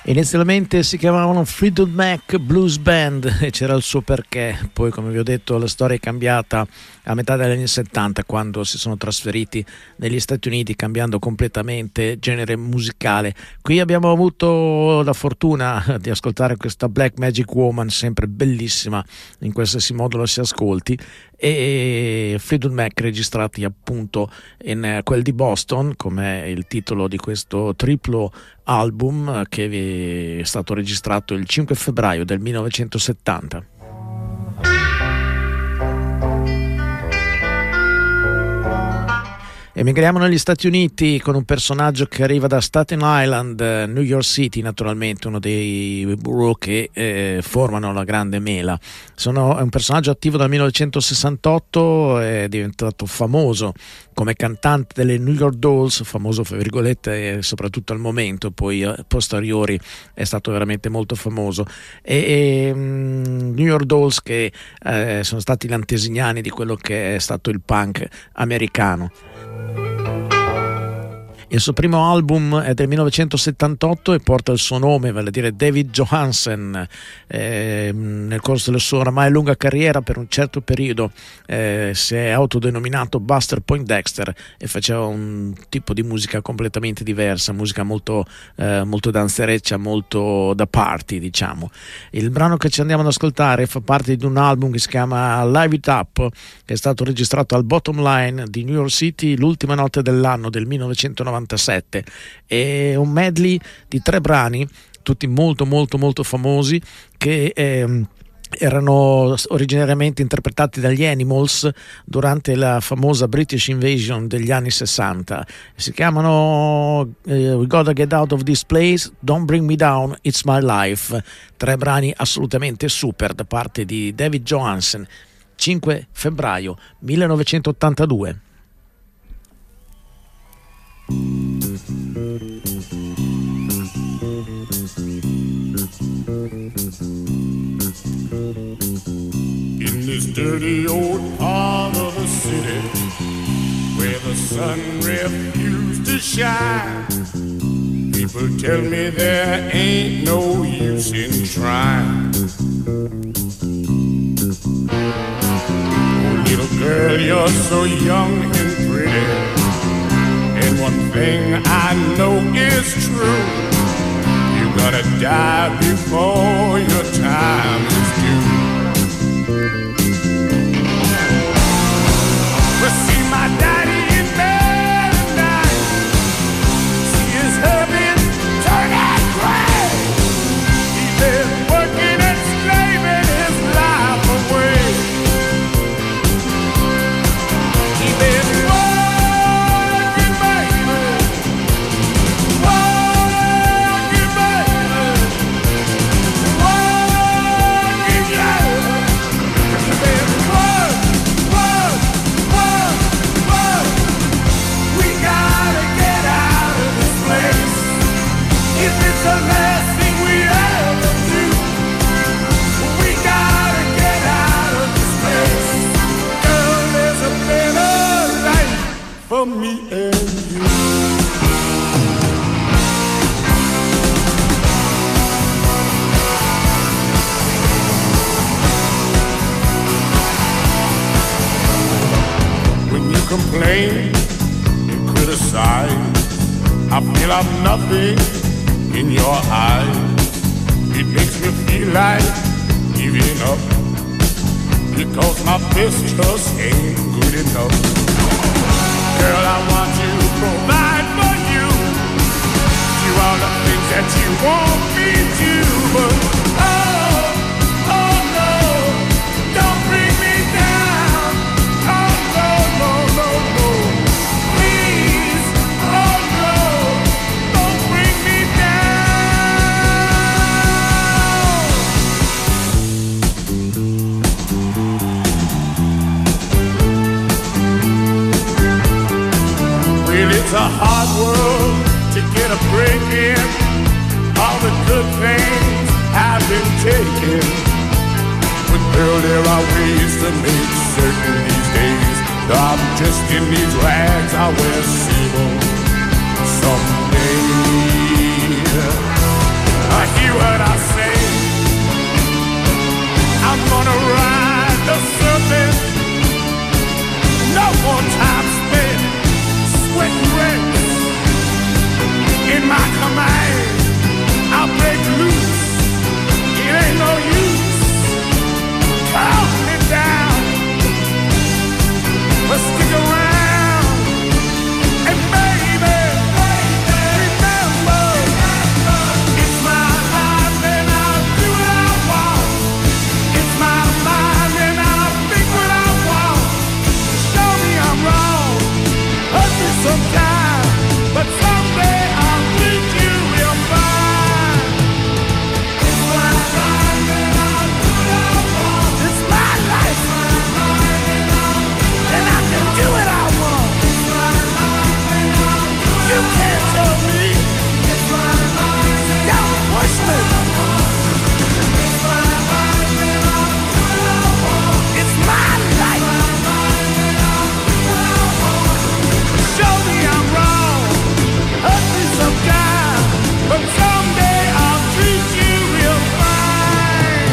Inizialmente si chiamavano Fleetwood Mac Blues Band e c'era il suo perché, poi come vi ho detto la storia è cambiata a metà degli anni 70 quando si sono trasferiti negli Stati Uniti cambiando completamente genere musicale. Qui abbiamo avuto la fortuna di ascoltare questa Black Magic Woman, sempre bellissima in qualsiasi modo la si ascolti, e Fleetwood Mac registrati appunto in quel di Boston, come il titolo di questo triplo album che è stato registrato il 5 febbraio del 1970. Emigriamo negli Stati Uniti con un personaggio che arriva da Staten Island, New York City naturalmente, uno dei borough che formano la Grande Mela. È un personaggio attivo dal 1968, è diventato famoso come cantante delle New York Dolls, famoso fra virgolette soprattutto al momento, poi a posteriori è stato veramente molto famoso. New York Dolls che sono stati gli antesignani di quello che è stato il punk americano. Il suo primo album è del 1978 e porta il suo nome, vale a dire David Johansen. Nel corso della sua oramai lunga carriera, per un certo periodo si è autodenominato Buster Poindexter e faceva un tipo di musica completamente diversa, musica molto danzereccia, molto da party, diciamo. Il brano che ci andiamo ad ascoltare fa parte di un album che si chiama Live It Up, che è stato registrato al Bottom Line di New York City l'ultima notte dell'anno del 1997. È un medley di 3 brani, tutti molto famosi, che erano originariamente interpretati dagli Animals durante la famosa British Invasion degli anni 60. Si chiamano We Gotta Get Out of This Place, Don't Bring Me Down, It's My Life. 3 brani assolutamente super da parte di David Johansen, 5 febbraio 1982. In this dirty old part of the city where the sun refused to shine, people tell me there ain't no use in trying. Oh, little girl, you're so young and pretty, and one thing I know is true: you're gonna die before your time is due. Well, see my daddy in bed at night, see his husband turn that gray. He's been working and slaving his life away. He's been working, baby, working, baby, working, yeah. He's been work. We gotta get out of this place. If it's the last thing we ever do, we gotta get out of this place. Girl, there's a better life for me and you. When you complain and criticize, I feel I'm nothing in your eyes. It makes me feel like giving up, because my best just ain't good enough. Girl, I want to provide for you, do all the things that you want me to, but oh no, don't bring me down. Oh no, please, oh no, don't bring me down. Well, it's a hard world to get a break in. All the good things have been taken. But girl, there are ways to make certain these days that I'm just in these rags I wear sable someday. I more time spent sweating rags in my command. I'll break loose. It ain't no use. Hold me down. But stick around. And baby, remember, it's my life and I'll do what I want. It's my mind and I'll think what I want. Show me I'm wrong. Hurt me sometime. But someday I'll treat you real fine. It's my life and I'll do what I want. It's my life and I can do what I want. You can't tell me. Don't push me. It's my life. Show me I'm wrong. Hurt me sometime, but someday I'll treat you real fine.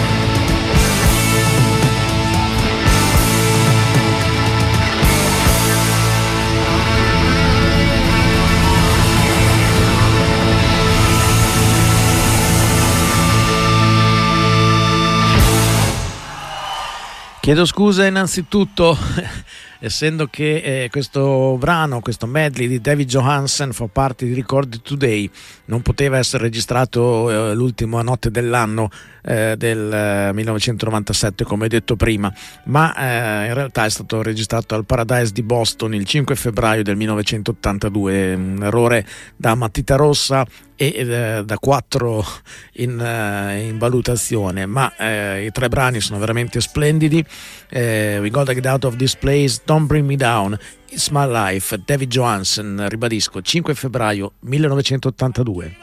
Chiedo scusa innanzitutto, essendo che questo brano, questo medley di David Johansen fa parte di Recorded Today, non poteva essere registrato l'ultima notte dell'anno del 1997 come detto prima, ma in realtà è stato registrato al Paradise di Boston il 5 febbraio del 1982, un errore da matita rossa e da 4 in valutazione, ma i 3 brani sono veramente splendidi. We Gotta Get Out of This Place, Don't Bring Me Down, It's My Life, David Johansen, ribadisco, 5 febbraio 1982.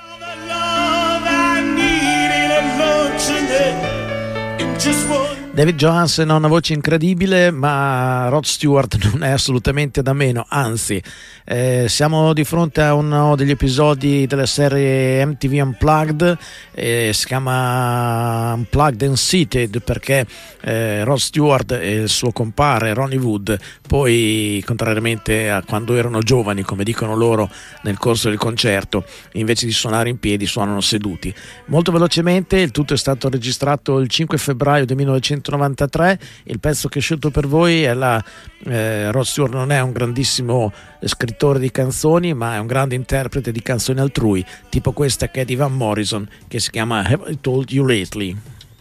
David Johansen ha una voce incredibile, ma Rod Stewart non è assolutamente da meno, anzi siamo di fronte a uno degli episodi della serie MTV Unplugged, si chiama Unplugged and Seated perché Rod Stewart e il suo compare Ronnie Wood poi, contrariamente a quando erano giovani, come dicono loro nel corso del concerto, invece di suonare in piedi suonano seduti. Molto velocemente, il tutto è stato registrato il 5 febbraio del 1993. Il pezzo che ho scelto per voi è Rod Stewart non è un grandissimo scrittore di canzoni, ma è un grande interprete di canzoni altrui, tipo questa che è di Van Morrison, che si chiama Have I Told You Lately.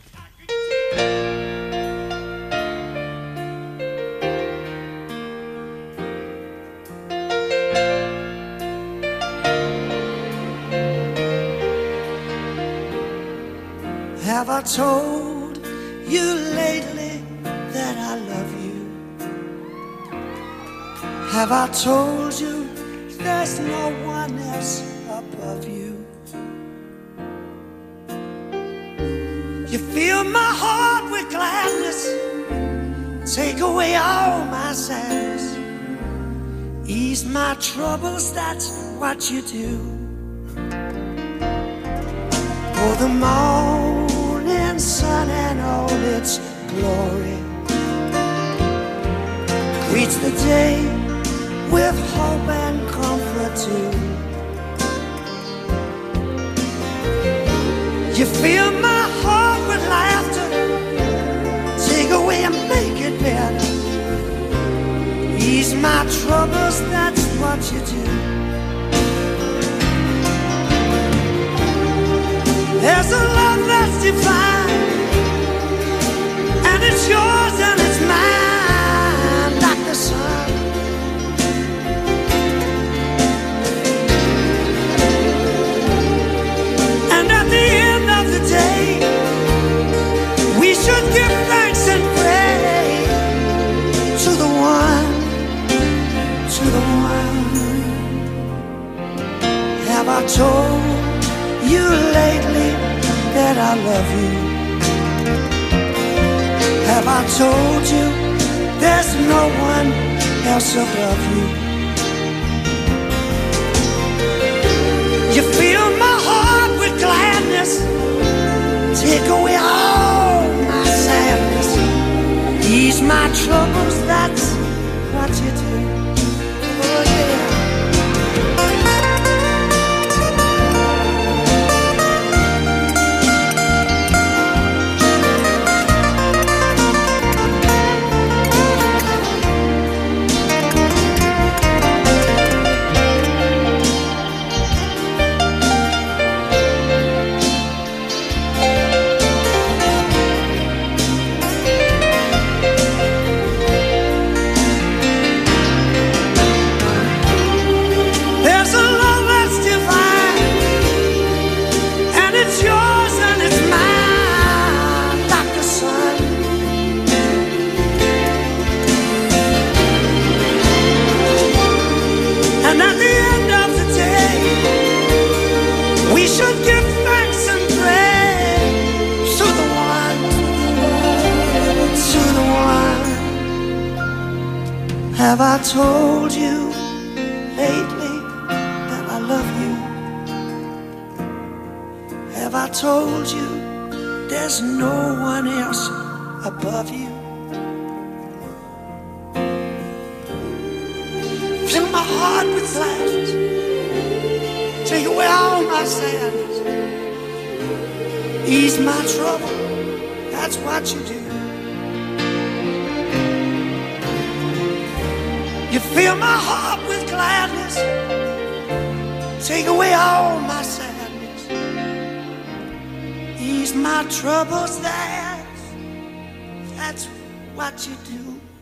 Have I told you lately that I love you? Have I told you there's no one else above you? You fill my heart with gladness, take away all my sadness, ease my troubles, that's what you do. For the morning sun and all its glory, greets the day with hope and comfort too. You fill my heart with laughter, take away and make it better, ease my troubles, that's what you do. There's a love that's divine, and it's yours and it's mine, like the sun. And at the end of the day, we should give thanks and pray to the one, to the one. Have I told you lately that I love you? Have I told you there's no one else above you? You fill my heart with gladness, take away all my sadness, ease my troubles, that's what you do. should give thanks and praise to the one, to the one. Have I told you lately that I love you? Have I told you there's no one else above you? Fill my heart with gladness, take away all my sadness, ease my trouble, that's what you do. You fill my heart with gladness, take away all my sadness, ease my troubles, that's what you do.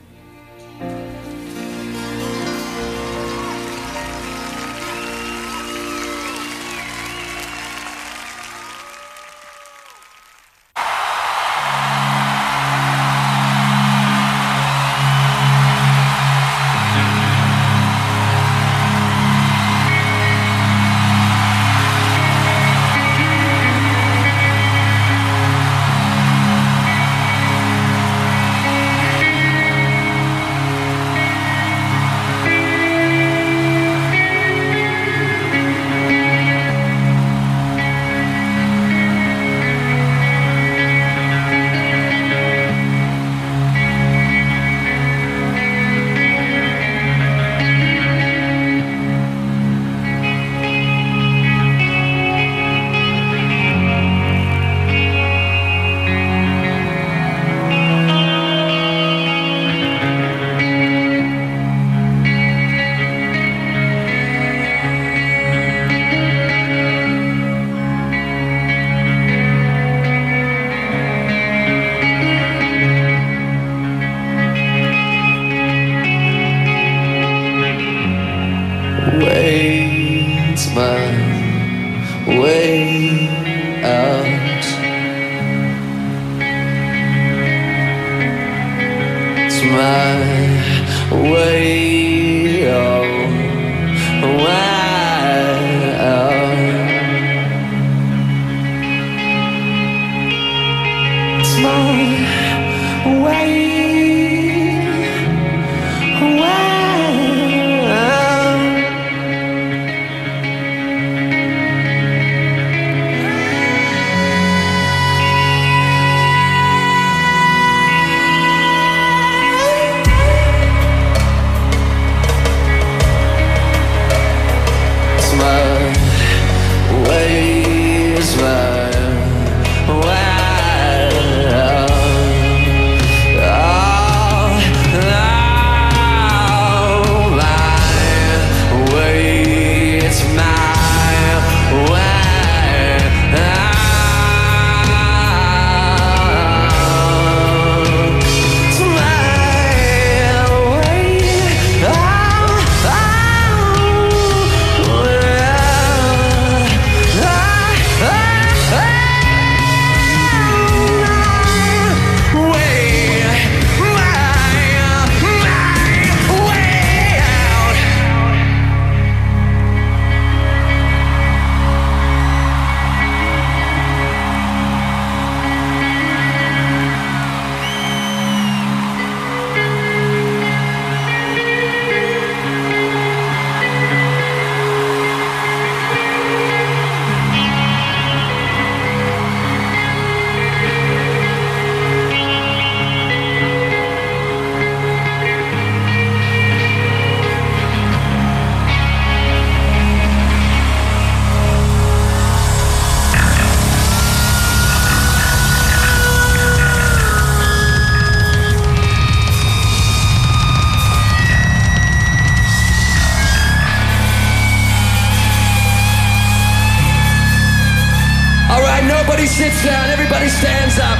Sits down, everybody stands up.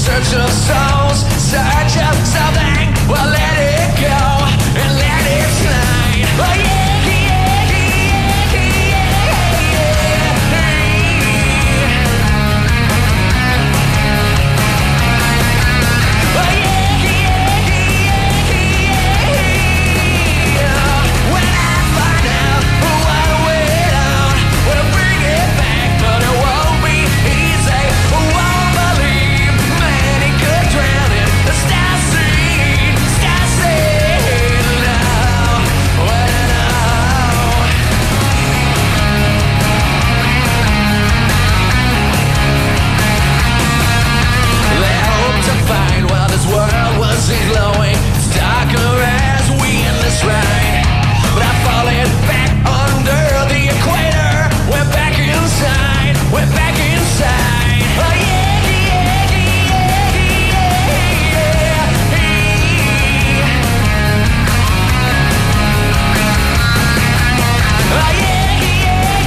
search of souls, search of something. Well, let it go and let it slide. Oh yeah. Glowing, it's darker as we endless ride. But I'm falling back under the equator. We're back inside, we're back inside. Oh yeah, yeah, yeah, yeah, yeah. Oh yeah, yeah,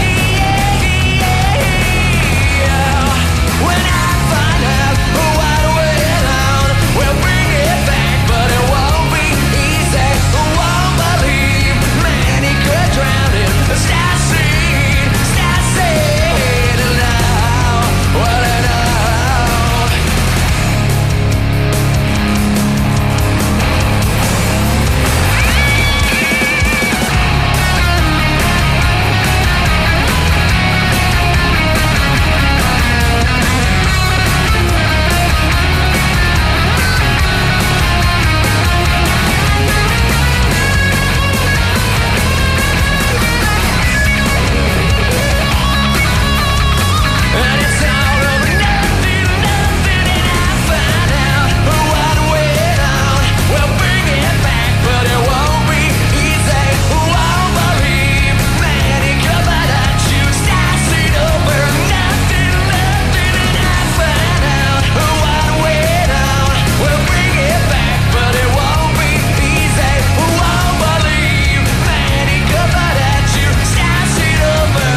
yeah, yeah. When I find out what went on, we'll bring it back, but it won't be easy. Won't believe many could drown in the star seed now. Well, I know. And it's all of nothing, and I find out what went on. We'll bring it back, but it won't be easy. Won't believe many could, but I choose to see over nothing, and I find out what went on. We'll bring it back, but it won't be easy. Won't believe many could, but I choose to see over.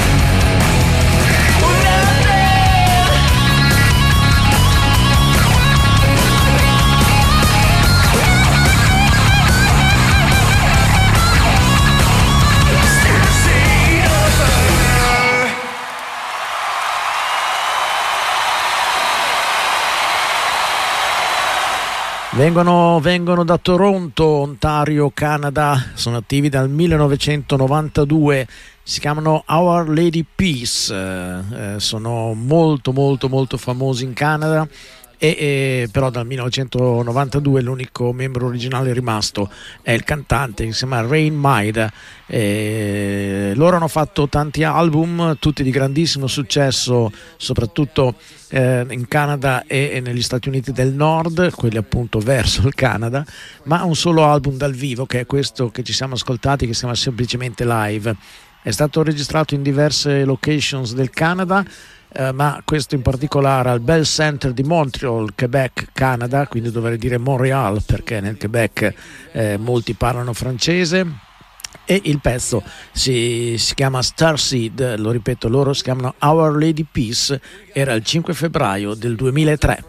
Vengono da Toronto, Ontario, Canada, sono attivi dal 1992, si chiamano Our Lady Peace, sono molto molto molto famosi in Canada e però dal 1992 l'unico membro originale rimasto è il cantante che si chiama Rain Maida. Loro hanno fatto tanti album, tutti di grandissimo successo, soprattutto in Canada e negli Stati Uniti del Nord, quelli appunto verso il Canada, ma un solo album dal vivo, che è questo che ci siamo ascoltati, che si chiama semplicemente Live. È stato registrato in diverse locations del Canada, ma questo in particolare al Bell Centre di Montreal, Quebec, Canada, quindi dovrei dire Montreal perché nel Quebec molti parlano francese. E il pezzo si chiama Starseed, lo ripeto, loro si chiamano Our Lady Peace, era il 5 febbraio del 2003.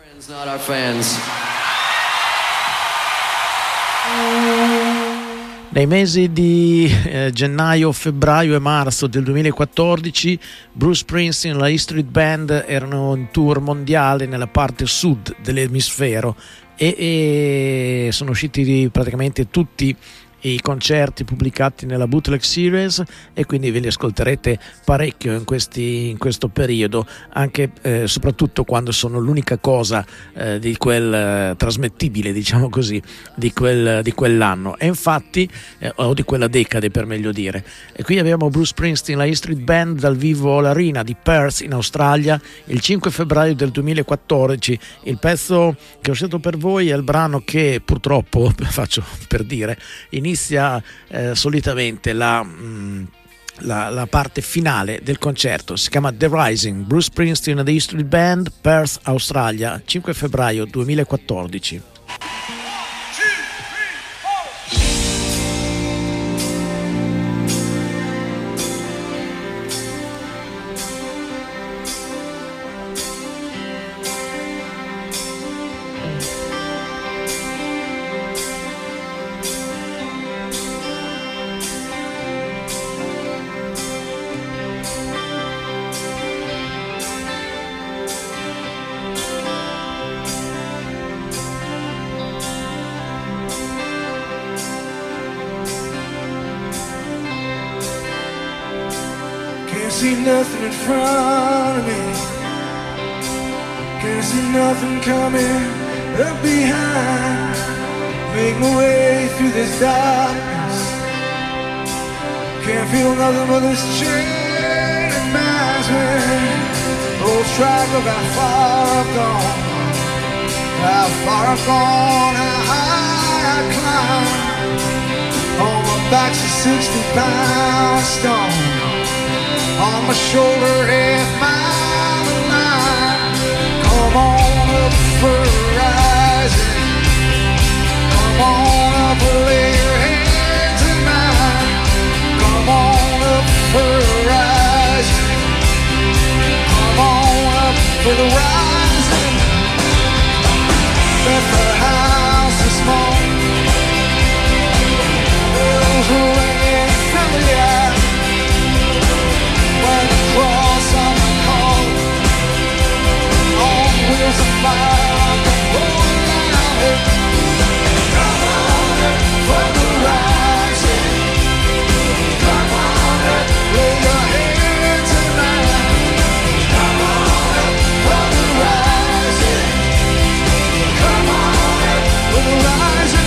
Nei mesi di gennaio, febbraio e marzo del 2014 Bruce Springsteen e la E Street Band erano in tour mondiale nella parte sud dell'emisfero e sono usciti praticamente tutti i concerti pubblicati nella Bootleg Series e quindi ve li ascolterete parecchio in questo periodo, anche soprattutto quando sono l'unica cosa di quel trasmettibile, diciamo così, di quell'anno, e infatti o di quella decade per meglio dire. E qui abbiamo Bruce Springsteen, la E Street Band dal vivo all'Arena di Perth in Australia il 5 febbraio del 2014. Il pezzo che ho scelto per voi è il brano che purtroppo, faccio per dire, inizia solitamente la parte finale del concerto. Si chiama The Rising, Bruce Springsteen and the E Street Band, Perth, Australia, 5 febbraio 2014. see nothing in front of me. Can't see nothing coming up behind. Make my way through this darkness. Can't feel nothing but this chain that binds me. Lost track of how far I've gone. How far I've gone, how high I climbed. On my back's a 60-pound stone. On my shoulder, half mile of line. Come on up for a rising. Come on up, lay your hands in mine. Come on up for a rising. Come on up for the rising. Left the house this morning. Bells were ringing through the air. When the cross on my coat, on wheels of fire, I'm rolling down it. Come on up for the rising. Come on up, lay your hands in mine. Come on up for the rising. Come on up for the rising.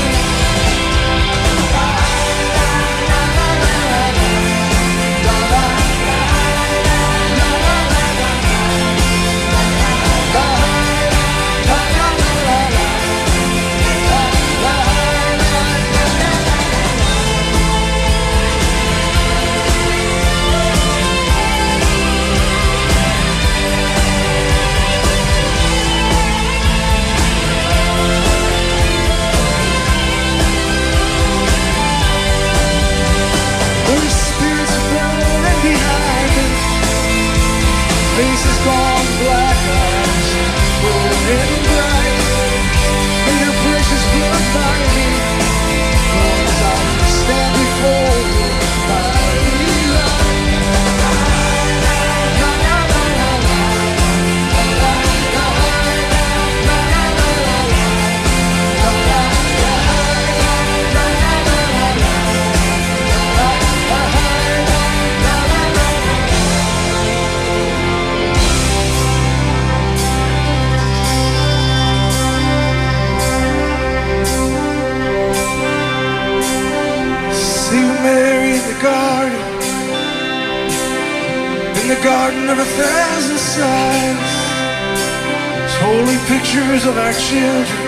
Faces gone black, eyes burning bright. May your precious blood find me, as I stand before you, mighty light. Mary in the garden of 1,000 sighs. It's holy pictures of our children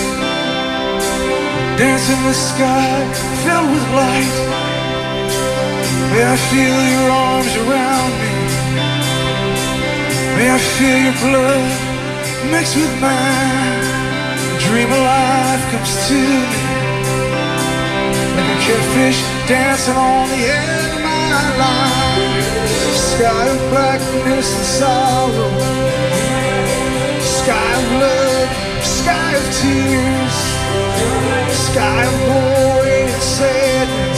dance in the sky filled with light. May I feel your arms around me. May I feel your blood mixed with mine. A dream of life comes to me. Like a catfish dancing on the edge of my line. Sky of blackness and sorrow. Sky of blood, sky of tears. Sky of glory and sadness.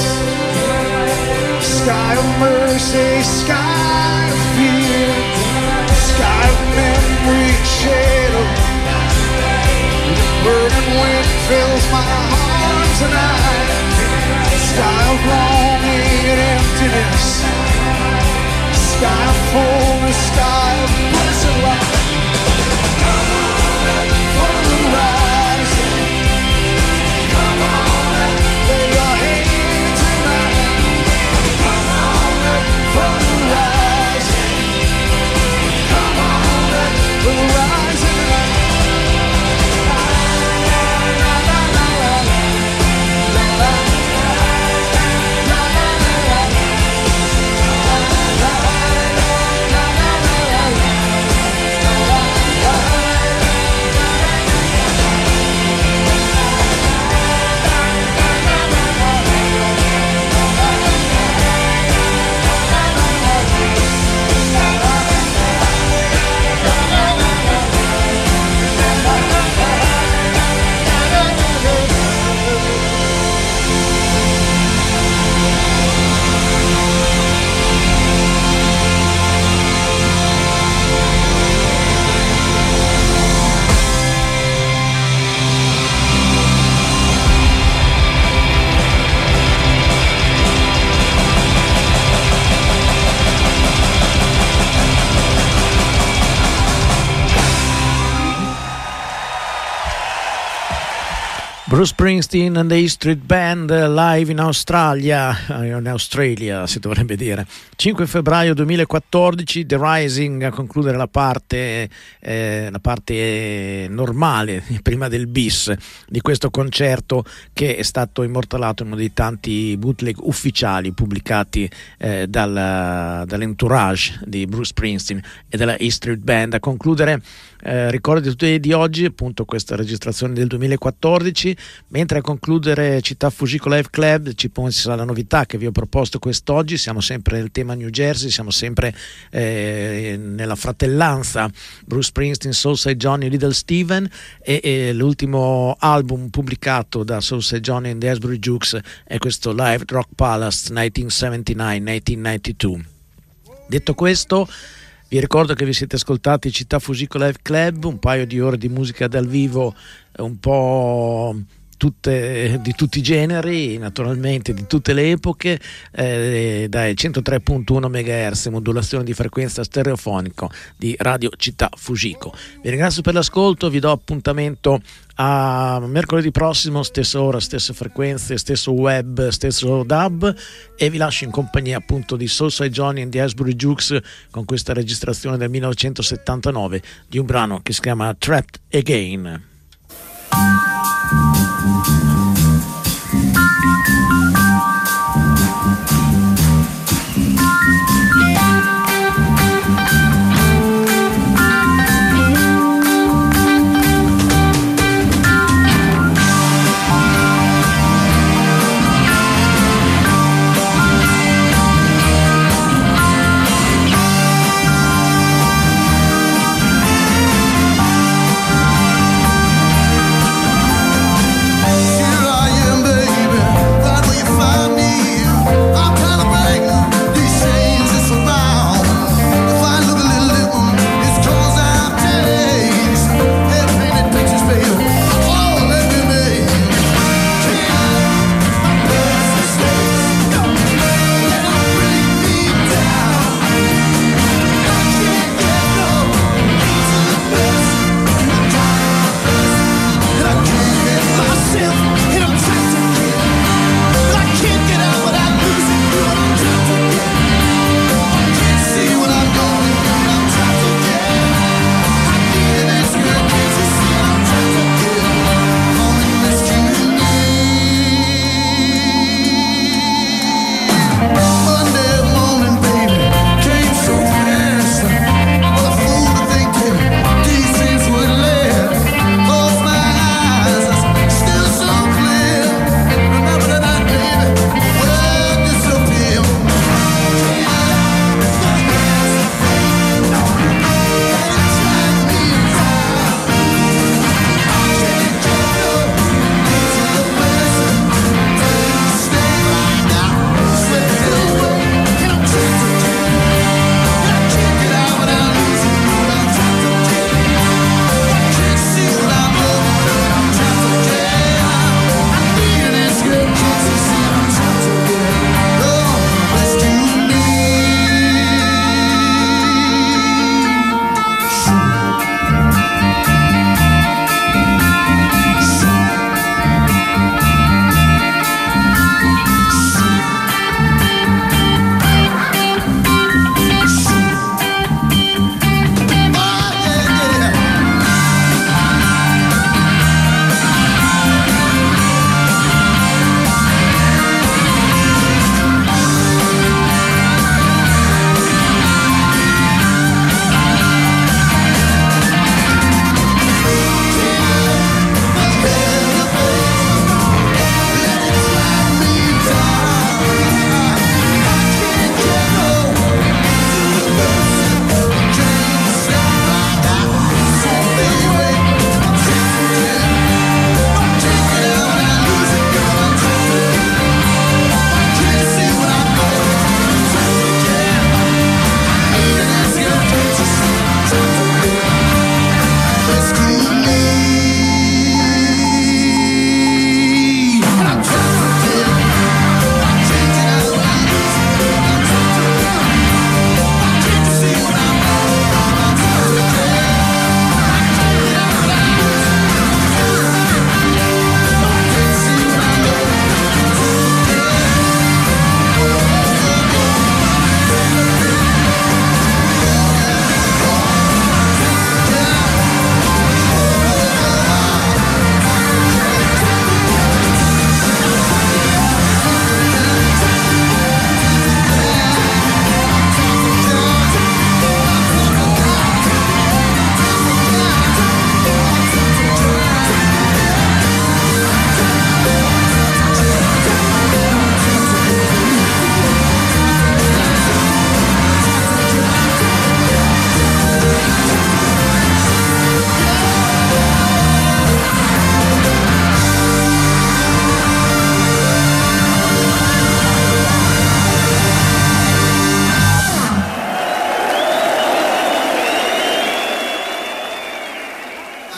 Sky of mercy, sky of fear. Sky of memory and shadow. The burning wind fills my heart tonight. Sky of longing and emptiness. Sky of fullness, sky of blessed light. Come on up for the rising. Come on up, lay your hands in mine. Come on up for the rising. Come on up for the rising. Bruce Springsteen and the E Street Band live in Australia si dovrebbe dire. 5 febbraio 2014, The Rising a concludere la parte normale, prima del bis, di questo concerto che è stato immortalato in uno dei tanti bootleg ufficiali pubblicati dall'entourage di Bruce Springsteen e della E Street Band. A concludere ricordi di oggi, appunto questa registrazione del 2014, mentre a concludere Città Fujiko Live Club ci pensa la novità che vi ho proposto quest'oggi. Siamo sempre nel tema New Jersey, siamo sempre nella fratellanza Bruce Springsteen, Soulside Johnny, Little Steven, e l'ultimo album pubblicato da Soulside Johnny and the Asbury Jukes è questo Live at Rock Palace 1979-1992. Detto questo, vi ricordo che vi siete ascoltati Città Fujiko Live Club, un paio di ore di musica dal vivo, un po' di tutti i generi, naturalmente di tutte le epoche, dai 103.1 MHz, modulazione di frequenza stereofonico di Radio Città Fujiko. Vi ringrazio per l'ascolto, vi do appuntamento a mercoledì prossimo, stessa ora, stesse frequenze, stesso web, stesso DAB, e vi lascio in compagnia appunto di Soulside Johnny and the Asbury Jukes con questa registrazione del 1979 di un brano che si chiama Trapped Again.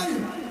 you?